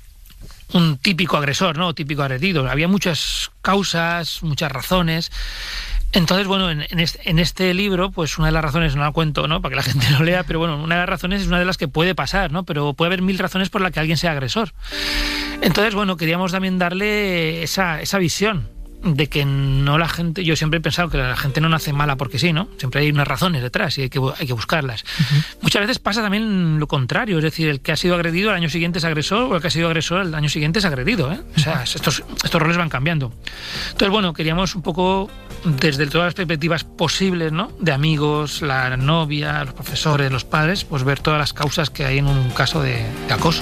Speaker 1: un típico agresor, ¿no?, típico agredido. Había muchas causas, muchas razones. Entonces, bueno, en, en, este, en este libro, pues una de las razones, no la cuento, ¿no?, para que la gente lo lea, pero bueno, una de las razones es una de las que puede pasar, ¿no?, pero puede haber mil razones por las que alguien sea agresor. Entonces, bueno, queríamos también darle esa, esa visión de que no la gente... Yo siempre he pensado que la gente no nace mala porque sí, ¿no? Siempre hay unas razones detrás y hay que, hay que buscarlas. Uh-huh. Muchas veces pasa también lo contrario, es decir, el que ha sido agredido al año siguiente es agresor, o el que ha sido agresor al año siguiente es agredido, ¿eh? O sea, estos, estos roles van cambiando. Entonces, bueno, queríamos un poco, desde todas las perspectivas posibles, ¿no?, de amigos, la novia, los profesores, los padres, pues ver todas las causas que hay en un caso de, de acoso.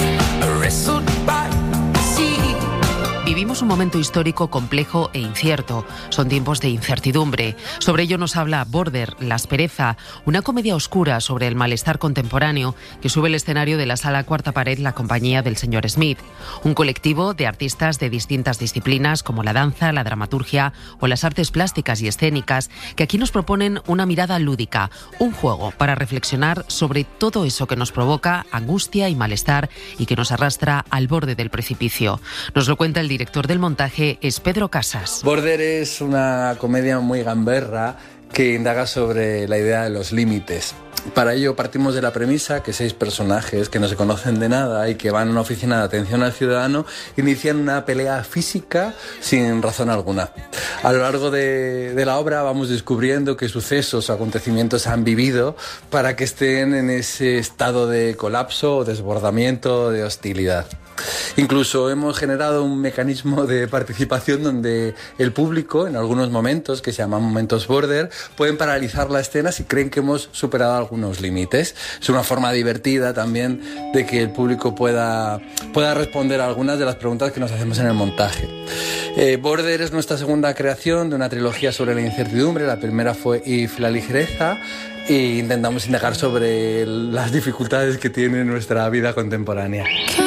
Speaker 28: Vivimos un momento histórico complejo e incierto. Son tiempos de incertidumbre. Sobre ello nos habla Border, La aspereza, una comedia oscura sobre el malestar contemporáneo que sube al escenario de la sala Cuarta Pared la compañía del señor Smith. Un colectivo de artistas de distintas disciplinas como la danza, la dramaturgia o las artes plásticas y escénicas que aquí nos proponen una mirada lúdica, un juego para reflexionar sobre todo eso que nos provoca angustia y malestar y que nos arrastra al borde del precipicio. Nos lo cuenta el director El director del montaje es Pedro Casas.
Speaker 3: Border es una comedia muy gamberra que indaga sobre la idea de los límites. Para ello partimos de la premisa que seis personajes que no se conocen de nada y que van a una oficina de atención al ciudadano inician una pelea física sin razón alguna. A lo largo de, de la obra vamos descubriendo qué sucesos o acontecimientos han vivido para que estén en ese estado de colapso o desbordamiento de hostilidad. Incluso hemos generado un mecanismo de participación donde el público, en algunos momentos, que se llaman momentos border, pueden paralizar la escena si creen que hemos superado algunos límites. Es una forma divertida también de que el público pueda, pueda responder a algunas de las preguntas que nos hacemos en el montaje. Eh, Border es nuestra segunda creación de una trilogía sobre la incertidumbre. La primera fue If, la ligereza, e intentamos indagar sobre las dificultades que tiene nuestra vida contemporánea.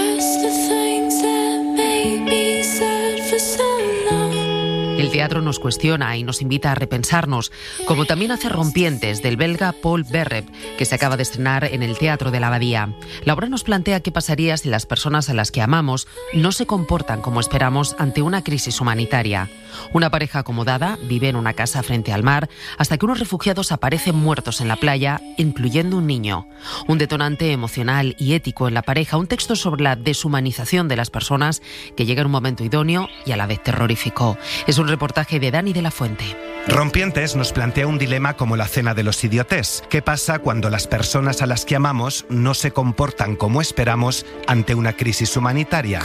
Speaker 28: El teatro nos cuestiona y nos invita a repensarnos, como también hace Rompientes, del belga Paul Verrep, que se acaba de estrenar en el Teatro de la Abadía. La obra nos plantea qué pasaría si las personas a las que amamos no se comportan como esperamos ante una crisis humanitaria. Una pareja acomodada vive en una casa frente al mar hasta que unos refugiados aparecen muertos en la playa, incluyendo un niño. Un detonante emocional y ético en la pareja, un texto sobre la deshumanización de las personas que llega en un momento idóneo y a la vez terrorífico. Es un reportaje de Dani de la Fuente.
Speaker 7: Rompientes nos plantea un dilema como la cena de los idiotes. ¿Qué pasa cuando las personas a las que amamos no se comportan como esperamos ante una crisis humanitaria?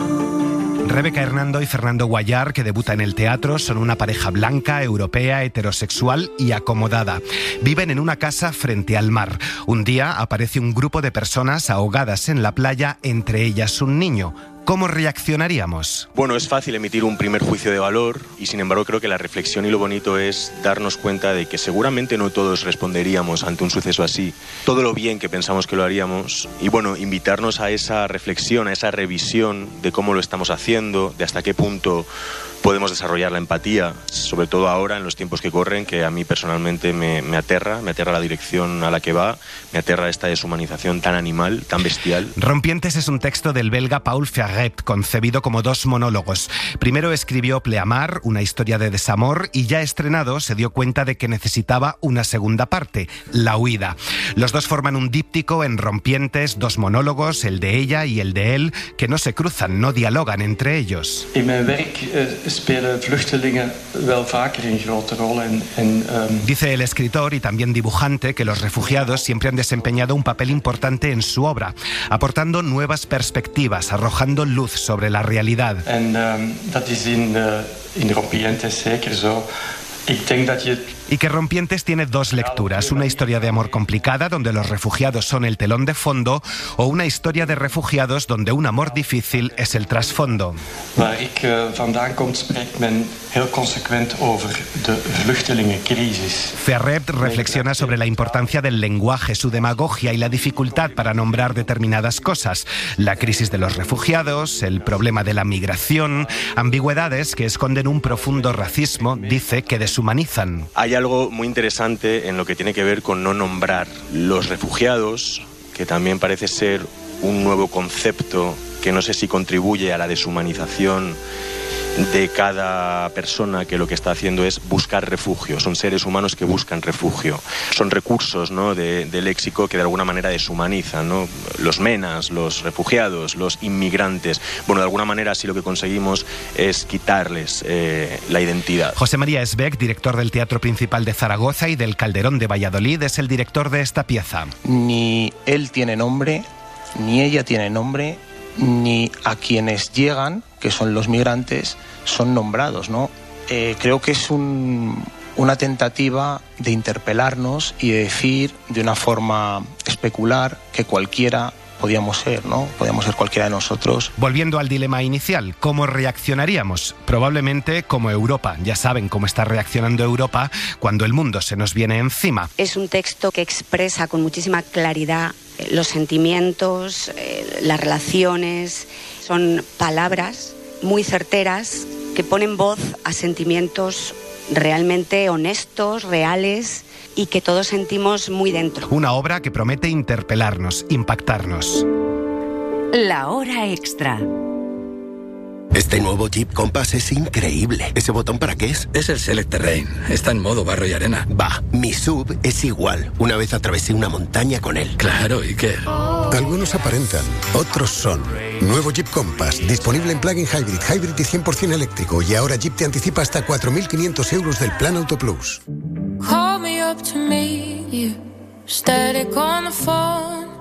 Speaker 7: Rebeca Hernando y Fernando Guayar, que debuta en el teatro, son una pareja blanca, europea, heterosexual y acomodada. Viven en una casa frente al mar. Un día aparece un grupo de personas ahogadas en la playa, entre ellas un niño. ¿Cómo reaccionaríamos?
Speaker 8: Bueno, es fácil emitir un primer juicio de valor y sin embargo creo que la reflexión y lo bonito es darnos cuenta de que seguramente no todos responderíamos ante un suceso así, todo lo bien que pensamos que lo haríamos y bueno, invitarnos a esa reflexión, a esa revisión de cómo lo estamos haciendo, de hasta qué punto podemos desarrollar la empatía, sobre todo ahora en los tiempos que corren, que a mí personalmente me, me aterra, me aterra la dirección a la que va, me aterra esta deshumanización tan animal, tan bestial.
Speaker 7: Rompientes es un texto del belga Paul Verrep, concebido como dos monólogos. Primero escribió Pleamar, una historia de desamor, y ya estrenado se dio cuenta de que necesitaba una segunda parte, La huida. Los dos forman un díptico en Rompientes, dos monólogos, el de ella y el de él, que no se cruzan, no dialogan entre ellos.
Speaker 10: In mijn werk uh, spelen vluchtelingen wel vaker een grote rol en, en um...
Speaker 7: Dice el escritor y también dibujante que los refugiados siempre han desempeñado un papel importante en su obra, aportando nuevas perspectivas, arrojando luz sobre la realidad.
Speaker 10: En um, dat is in, uh, in Rompientes zeker zo. Ik denk dat je
Speaker 7: Y que Rompientes tiene dos lecturas, una historia de amor complicada donde los refugiados son el telón de fondo o una historia de refugiados donde un amor difícil es el trasfondo.
Speaker 10: Waar ik uh, vandaan kom spreekt men heel consequent over de vluchtelingencrisis.
Speaker 7: Verrep reflexiona sobre la importancia del lenguaje, su demagogia y la dificultad para nombrar determinadas cosas. La crisis de los refugiados, el problema de la migración, ambigüedades que esconden un profundo racismo, dice, que deshumanizan.
Speaker 8: Hay algo muy interesante en lo que tiene que ver con no nombrar los refugiados, que también parece ser un nuevo concepto que no sé si contribuye a la deshumanización de cada persona que lo que está haciendo es buscar refugio. Son seres humanos que buscan refugio. Son recursos, ¿no?, de, de léxico que de alguna manera deshumanizan, ¿no? Los menas, los refugiados, los inmigrantes. Bueno, de alguna manera sí lo que conseguimos es quitarles eh, la identidad.
Speaker 7: José María Esbeck, director del Teatro Principal de Zaragoza y del Calderón de Valladolid, es el director de esta pieza.
Speaker 19: Ni él tiene nombre, ni ella tiene nombre, ni a quienes llegan, que son los migrantes, son nombrados, ¿no? Eh, creo que es un, una tentativa de interpelarnos y de decir de una forma especular que cualquiera podíamos ser, ¿no? Podíamos ser cualquiera de nosotros.
Speaker 7: Volviendo al dilema inicial, ¿cómo reaccionaríamos? Probablemente como Europa. Ya saben cómo está reaccionando Europa cuando el mundo se nos viene encima.
Speaker 21: Es un texto que expresa con muchísima claridad los sentimientos, eh, las relaciones. Son palabras muy certeras que ponen voz a sentimientos realmente honestos, reales y que todos sentimos muy dentro.
Speaker 7: Una obra que promete interpelarnos, impactarnos.
Speaker 13: La hora extra.
Speaker 4: Este nuevo Jeep Compass es increíble. ¿Ese botón para qué es?
Speaker 9: Es el Select Terrain. Está en modo barro y arena.
Speaker 4: Va, mi sub es igual. Una vez atravesé una montaña con él.
Speaker 9: Claro, ¿y qué?
Speaker 11: Algunos aparentan, otros son. Nuevo Jeep Compass, disponible en plug-in hybrid, hybrid y cien por ciento eléctrico. Y ahora Jeep te anticipa hasta cuatro mil quinientos euros del Plan Auto Plus.
Speaker 27: Call me up to meet you. Static on the phone.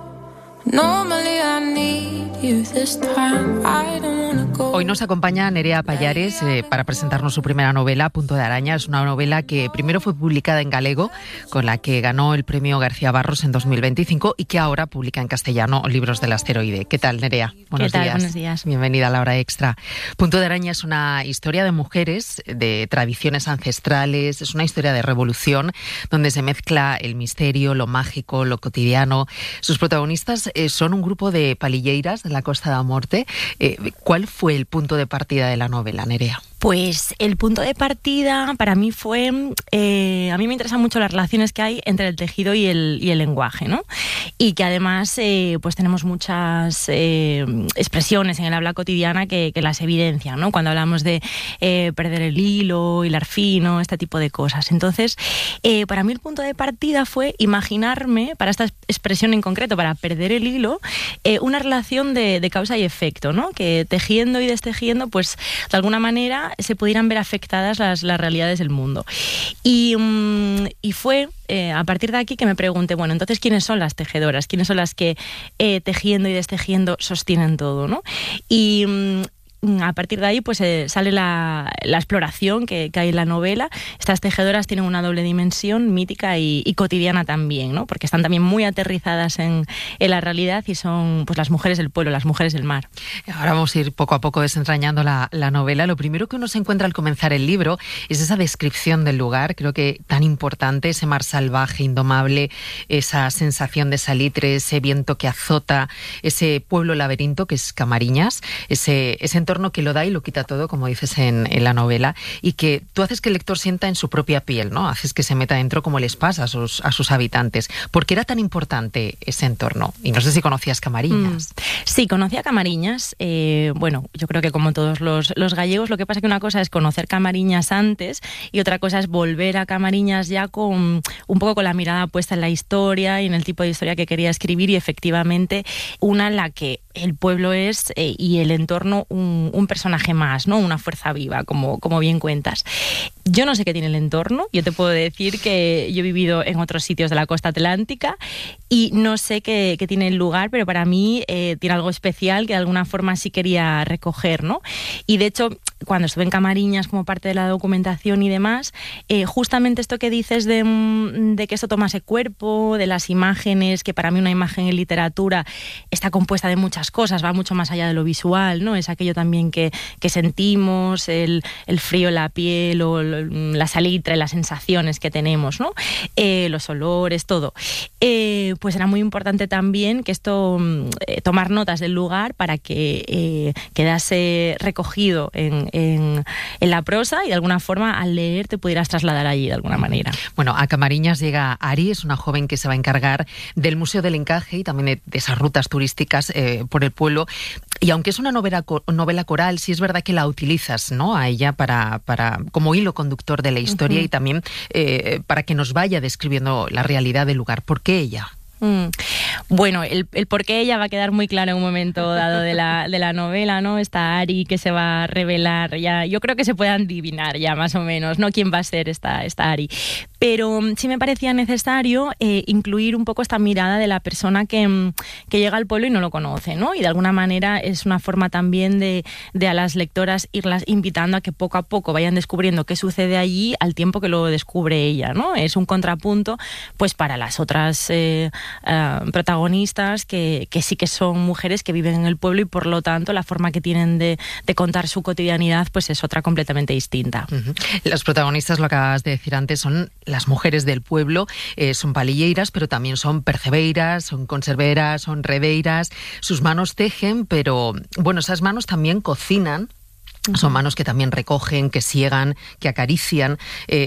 Speaker 27: Normally I need you this time. I don't wanna go.
Speaker 28: Hoy nos acompaña Nerea Pallares eh, para presentarnos su primera novela, Punto de Araña. Es una novela que primero fue publicada en galego, con la que ganó el premio García Barros en dos mil veinticinco y que ahora publica en castellano Libros del Asteroide. ¿Qué tal, Nerea?
Speaker 12: Buenos ¿Qué tal? días. Buenos días.
Speaker 28: Bienvenida a La Hora Extra. Punto de Araña es una historia de mujeres, de tradiciones ancestrales, es una historia de revolución, donde se mezcla el misterio, lo mágico, lo cotidiano. Sus protagonistas eh, son un grupo de palilleiras de la Costa da Morte. Eh, ¿Cuál fue el punto de partida de la novela, Nerea?
Speaker 12: Pues el punto de partida para mí fue, eh, a mí me interesan mucho las relaciones que hay entre el tejido y el, y el lenguaje, ¿no? Y que además eh, pues tenemos muchas eh, expresiones en el habla cotidiana que, que las evidencian, ¿no? Cuando hablamos de eh, perder el hilo, hilar fino, este tipo de cosas. Entonces, eh, para mí el punto de partida fue imaginarme, para esta expresión en concreto, para perder el hilo, eh, una relación de, de causa y efecto, ¿no? Que tejiendo y destejiendo, pues de alguna manera se pudieran ver afectadas las, las realidades del mundo. Y, um, y fue eh, a partir de aquí que me pregunté, bueno, entonces, ¿quiénes son las tejedoras? ¿Quiénes son las que eh, tejiendo y destejiendo sostienen todo, ¿no? Y um, a partir de ahí pues eh, sale la, la exploración que, que hay en la novela. Estas tejedoras tienen una doble dimensión, mítica y, y cotidiana también, ¿no? Porque están también muy aterrizadas en, en la realidad y son pues las mujeres del pueblo, las mujeres del mar.
Speaker 28: Ahora vamos a ir poco a poco desentrañando la, la novela. Lo primero que uno se encuentra al comenzar el libro es esa descripción del lugar, creo que tan importante, ese mar salvaje, indomable, esa sensación de salitre, ese viento que azota, ese pueblo laberinto que es Camariñas, ese, ese entorno que lo da y lo quita todo, como dices en, en la novela, y que tú haces que el lector sienta en su propia piel, ¿no? Haces que se meta dentro como les pasa a sus, a sus habitantes. ¿Por qué era tan importante ese entorno? Y no sé si conocías Camariñas.
Speaker 12: Mm, sí, conocía Camariñas. Eh, bueno, yo creo que como todos los, los gallegos, lo que pasa es que una cosa es conocer Camariñas antes y otra cosa es volver a Camariñas ya con un poco con la mirada puesta en la historia y en el tipo de historia que quería escribir, y efectivamente una en la que el pueblo es eh, y el entorno un, un personaje más, ¿no? Una fuerza viva, como, como bien cuentas. Yo no sé qué tiene el entorno. Yo te puedo decir que yo he vivido en otros sitios de la costa atlántica y no sé qué, qué tiene el lugar, pero para mí eh, tiene algo especial que de alguna forma sí quería recoger, ¿no? Y de hecho, cuando estuve en Camariñas como parte de la documentación y demás, eh, justamente esto que dices de, de que esto tomase cuerpo, de las imágenes, que para mí una imagen en literatura está compuesta de muchas cosas, va mucho más allá de lo visual, ¿no? Es aquello también que, que sentimos, el, el frío en la piel o la salitre, las sensaciones que tenemos, ¿no? Eh, los olores, todo. Eh, pues era muy importante también que esto, eh, tomar notas del lugar para que eh, quedase recogido en, en, en la prosa y de alguna forma al leer te pudieras trasladar allí de alguna manera.
Speaker 28: Bueno, a Camariñas llega Ari, es una joven que se va a encargar del Museo del Encaje y también de, de esas rutas turísticas eh, por el pueblo. Y aunque es una novela, novela coral, sí es verdad que la utilizas, ¿no? A ella para, para como hilo conductor de la historia. Uh-huh. Y también eh, para que nos vaya describiendo la realidad del lugar. ¿Por qué ella?
Speaker 12: Mm. Bueno, el, el por qué ella va a quedar muy claro en un momento dado de la, de la novela, ¿no? Está Ari que se va a revelar, ya, yo creo que se puede adivinar ya más o menos, ¿no? Quién va a ser esta, esta Ari. Pero sí me parecía necesario eh, incluir un poco esta mirada de la persona que, que llega al pueblo y no lo conoce, ¿no? Y de alguna manera es una forma también de, de a las lectoras irlas invitando a que poco a poco vayan descubriendo qué sucede allí al tiempo que lo descubre ella, ¿no? Es un contrapunto pues para las otras eh, uh, protagonistas que, que sí que son mujeres que viven en el pueblo y por lo tanto la forma que tienen de, de contar su cotidianidad pues es otra completamente distinta.
Speaker 28: Uh-huh. Las protagonistas, lo acabas de decir antes, son las mujeres del pueblo, eh, son palilleiras, pero también son percebeiras, son conserveras, son redeiras. Sus manos tejen, pero bueno, esas manos también cocinan. Uh-huh. Son manos que también recogen, que siegan, que acarician. Eh,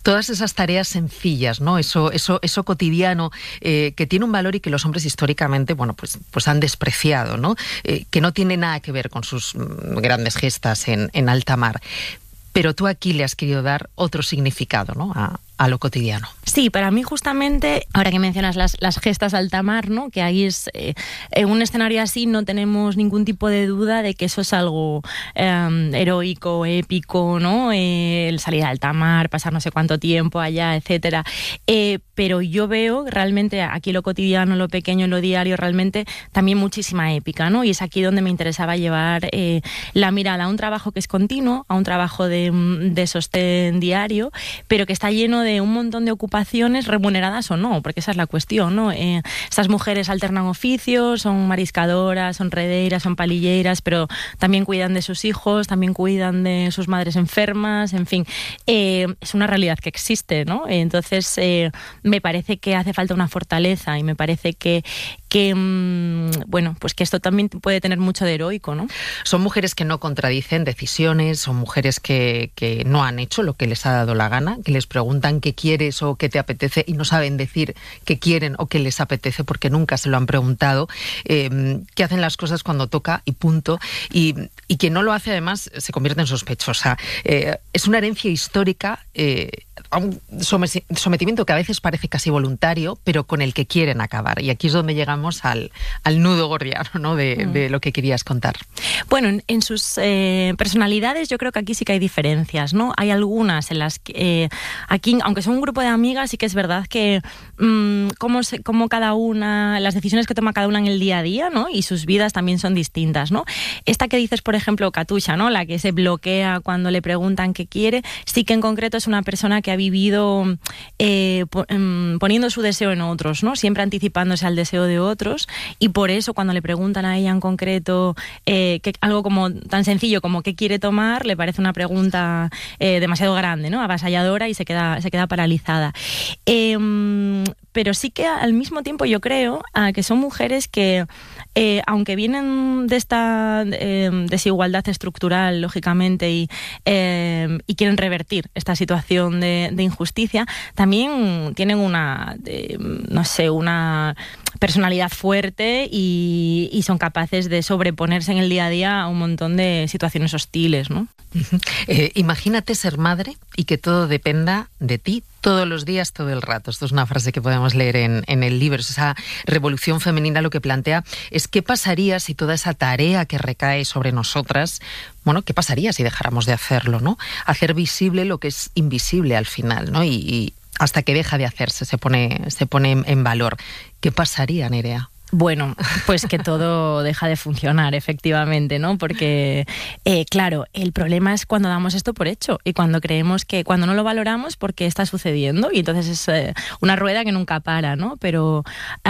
Speaker 28: Todas esas tareas sencillas, ¿no? Eso, eso, eso cotidiano eh, que tiene un valor y que los hombres históricamente, bueno, pues, pues han despreciado, ¿no? Eh, que no tiene nada que ver con sus grandes gestas en, en alta mar. Pero tú aquí le has querido dar otro significado, ¿no? A, a lo cotidiano.
Speaker 12: Sí, para mí justamente, ahora que mencionas las, las gestas de alta mar, ¿no? Que ahí es, eh, en un escenario así no tenemos ningún tipo de duda de que eso es algo eh, heroico, épico, ¿no? Eh, el salir a alta mar, pasar no sé cuánto tiempo allá, etcétera. Eh, pero yo veo realmente aquí lo cotidiano, lo pequeño, lo diario, realmente también muchísima épica, ¿no? Y es aquí donde me interesaba llevar eh, la mirada a un trabajo que es continuo, a un trabajo de, de sostén diario, pero que está lleno de de un montón de ocupaciones remuneradas o no, porque esa es la cuestión, ¿no? Eh, estas mujeres alternan oficios, son mariscadoras, son redeiras, son palilleras, pero también cuidan de sus hijos, también cuidan de sus madres enfermas, en fin, eh, es una realidad que existe, ¿no? Entonces, eh, me parece que hace falta una fortaleza y me parece que, que mmm, bueno, pues que esto también puede tener mucho de heroico, ¿no?
Speaker 28: Son mujeres que no contradicen decisiones, son mujeres que, que no han hecho lo que les ha dado la gana, que les preguntan qué quieres o qué te apetece y no saben decir qué quieren o qué les apetece porque nunca se lo han preguntado, eh, que hacen las cosas cuando toca y punto, y, y quien no lo hace además se convierte en sospechosa. Eh, es una herencia histórica, eh, a un sometimiento que a veces parece casi voluntario, pero con el que quieren acabar. Y aquí es donde llegamos al, al nudo gordiano, ¿no? de, mm. de lo que querías contar.
Speaker 12: Bueno, en, en sus eh, personalidades yo creo que aquí sí que hay diferencias, ¿no? Hay algunas en las que eh, aquí, aunque son un grupo de amigas, sí que es verdad que mmm, cómo, se, cómo cada una, las decisiones que toma cada una en el día a día, ¿no? Y sus vidas también son distintas, ¿no? Esta que dices, por ejemplo, Katusha, ¿no? La que se bloquea cuando le preguntan qué quiere, sí que en concreto es una persona que ha vivido eh, poniendo su deseo en otros, ¿no? Siempre anticipándose al deseo de otros, y por eso cuando le preguntan a ella en concreto eh, que, algo como tan sencillo como qué quiere tomar, le parece una pregunta eh, demasiado grande, ¿no? Avasalladora, y se queda, se queda paralizada. Eh, pero sí que al mismo tiempo yo creo uh, que son mujeres que, eh, aunque vienen de esta eh, desigualdad estructural, lógicamente, y, eh, y quieren revertir esta situación de, de injusticia, también tienen una, de, no sé, una personalidad fuerte y, y son capaces de sobreponerse en el día a día a un montón de situaciones hostiles, ¿no?
Speaker 28: Uh-huh. Eh, imagínate ser madre y que todo dependa de ti todos los días, todo el rato. Esto es una frase que podemos leer en, en el libro. Esa revolución femenina lo que plantea es qué pasaría si toda esa tarea que recae sobre nosotras, bueno, qué pasaría si dejáramos de hacerlo, ¿no? Hacer visible lo que es invisible al final, ¿no? Y, y hasta que deja de hacerse, se pone, se pone en, en valor. ¿Qué pasaría, Nerea?
Speaker 12: Bueno, pues que todo deja de funcionar, efectivamente, ¿no? Porque, eh, claro, el problema es cuando damos esto por hecho y cuando creemos que, cuando no lo valoramos porque está sucediendo, y entonces es eh, una rueda que nunca para, ¿no? Pero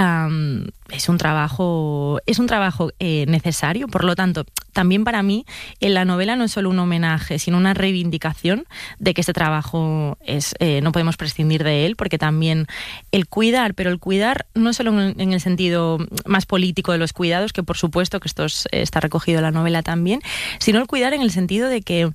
Speaker 12: um, es un trabajo, es un trabajo eh, necesario, por lo tanto, también para mí, en la novela no es solo un homenaje, sino una reivindicación de que este trabajo es, eh, no podemos prescindir de él, porque también el cuidar, pero el cuidar no solo en, en el sentido más político de los cuidados, que por supuesto que esto es, está recogido en la novela también, sino el cuidar en el sentido de que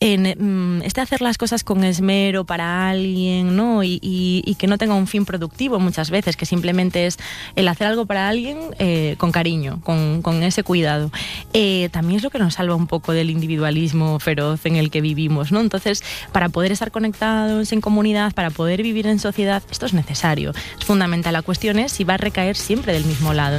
Speaker 12: en este hacer las cosas con esmero para alguien, ¿no? Y, y, y que no tenga un fin productivo muchas veces, que simplemente es el hacer algo para alguien eh, con cariño, con, con ese cuidado. Eh, también es lo que nos salva un poco del individualismo feroz en el que vivimos, ¿no? Entonces, para poder estar conectados en comunidad, para poder vivir en sociedad, esto es necesario, es fundamental. La cuestión es si va a recaer siempre del mismo lado.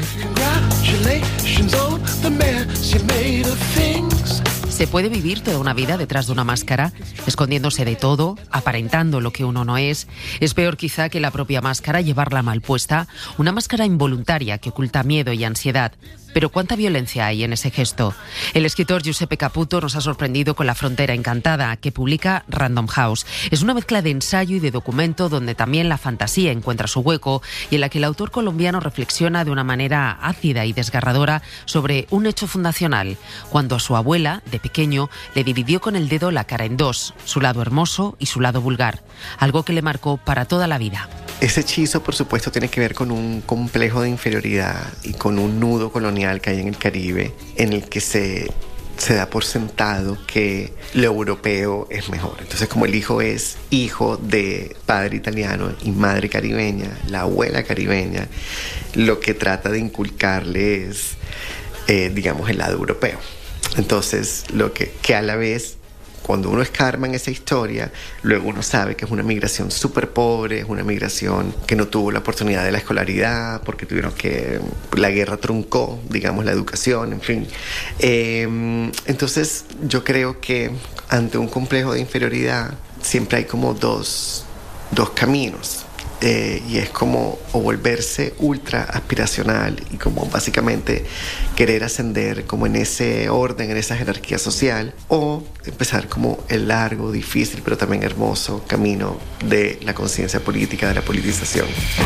Speaker 28: ¿Se puede vivir toda una vida detrás de una máscara, escondiéndose de todo, aparentando lo que uno no es? Es peor quizá que la propia máscara llevarla mal puesta, una máscara involuntaria que oculta miedo y ansiedad. Pero ¿cuánta violencia hay en ese gesto? El escritor Giuseppe Caputo nos ha sorprendido con La frontera encantada, que publica Random House. Es una mezcla de ensayo y de documento donde también la fantasía encuentra su hueco y en la que el autor colombiano reflexiona de una manera ácida y desgarradora sobre un hecho fundacional, cuando a su abuela, de pequeño, le dividió con el dedo la cara en dos, su lado hermoso y su lado vulgar, algo que le marcó para toda la vida.
Speaker 14: Ese hechizo, por supuesto, tiene que ver con un complejo de inferioridad y con un nudo colonial que hay en el Caribe, en el que se se da por sentado que lo europeo es mejor. Entonces, como el hijo es hijo de padre italiano y madre caribeña, la abuela caribeña, lo que trata de inculcarle es, eh, digamos, el lado europeo. Entonces, lo que, que a la vez, cuando uno escarba en esa historia, luego uno sabe que es una migración súper pobre, es una migración que no tuvo la oportunidad de la escolaridad, porque tuvieron que... la guerra truncó, digamos, la educación, en fin. Eh, entonces, yo creo que ante un complejo de inferioridad siempre hay como dos, dos caminos. Eh, y es como o volverse ultra aspiracional y como básicamente querer ascender como en ese orden, en esa jerarquía social, o empezar como el largo, difícil, pero también hermoso camino de la conciencia política, de la politización.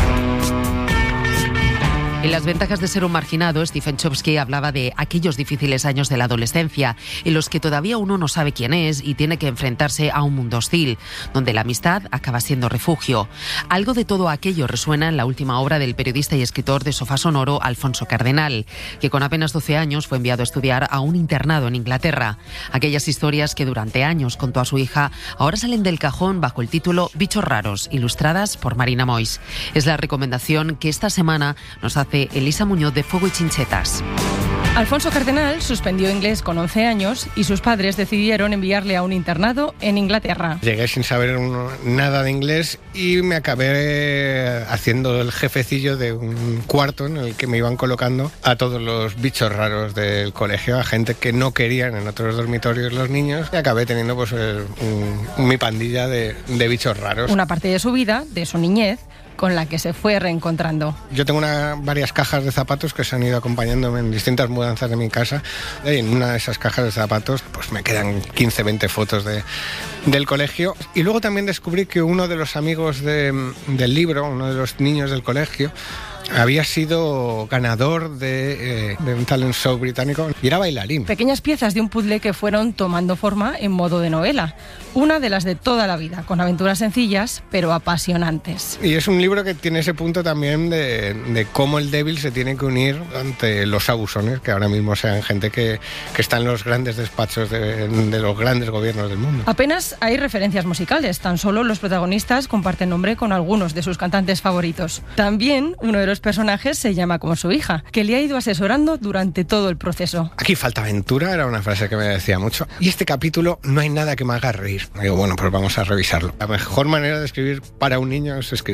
Speaker 28: En Las ventajas de ser un marginado, Stephen Chbosky hablaba de aquellos difíciles años de la adolescencia, en los que todavía uno no sabe quién es y tiene que enfrentarse a un mundo hostil, donde la amistad acaba siendo refugio. Algo de todo aquello resuena en la última obra del periodista y escritor de Sofá Sonoro, Alfonso Cardenal, que con apenas doce años fue enviado a estudiar a un internado en Inglaterra. Aquellas historias que durante años contó a su hija ahora salen del cajón bajo el título Bichos raros, ilustradas por Marina Mois. Es la recomendación que esta semana nos hace Elisa Muñoz de Fuego y Chinchetas.
Speaker 15: Alfonso Cardenal suspendió inglés con once años y sus padres decidieron enviarle a un internado en Inglaterra.
Speaker 16: Llegué sin saber nada de inglés y me acabé haciendo el jefecillo de un cuarto en el que me iban colocando a todos los bichos raros del colegio, a gente que no querían en otros dormitorios los niños, y acabé teniendo pues un, mi pandilla de, de bichos raros.
Speaker 15: Una parte de su vida, de su niñez, con la que se fue reencontrando.
Speaker 16: Yo tengo una, varias cajas de zapatos que se han ido acompañándome en distintas mudanzas de mi casa, y en una de esas cajas de zapatos pues me quedan quince, veinte fotos de, del colegio. Y luego también descubrí que uno de los amigos de, del libro, uno de los niños del colegio, había sido ganador de, eh, de un talent show británico y era bailarín.
Speaker 15: Pequeñas piezas de un puzzle que fueron tomando forma en modo de novela. Una de las de toda la vida, con aventuras sencillas, pero apasionantes.
Speaker 16: Y es un libro que tiene ese punto también de, de cómo el débil se tiene que unir ante los abusones, que ahora mismo sean gente que, que está en los grandes despachos de, de los grandes gobiernos del mundo.
Speaker 15: Apenas hay referencias musicales, tan solo los protagonistas comparten nombre con algunos de sus cantantes favoritos. También uno de los personajes se llama como su hija, que le ha ido asesorando durante todo el proceso.
Speaker 16: Aquí falta aventura, era una frase que me decía mucho. Y este capítulo no hay nada que me haga reír. Digo, bueno, pues vamos a revisarlo. La mejor manera de escribir para un niño es escribir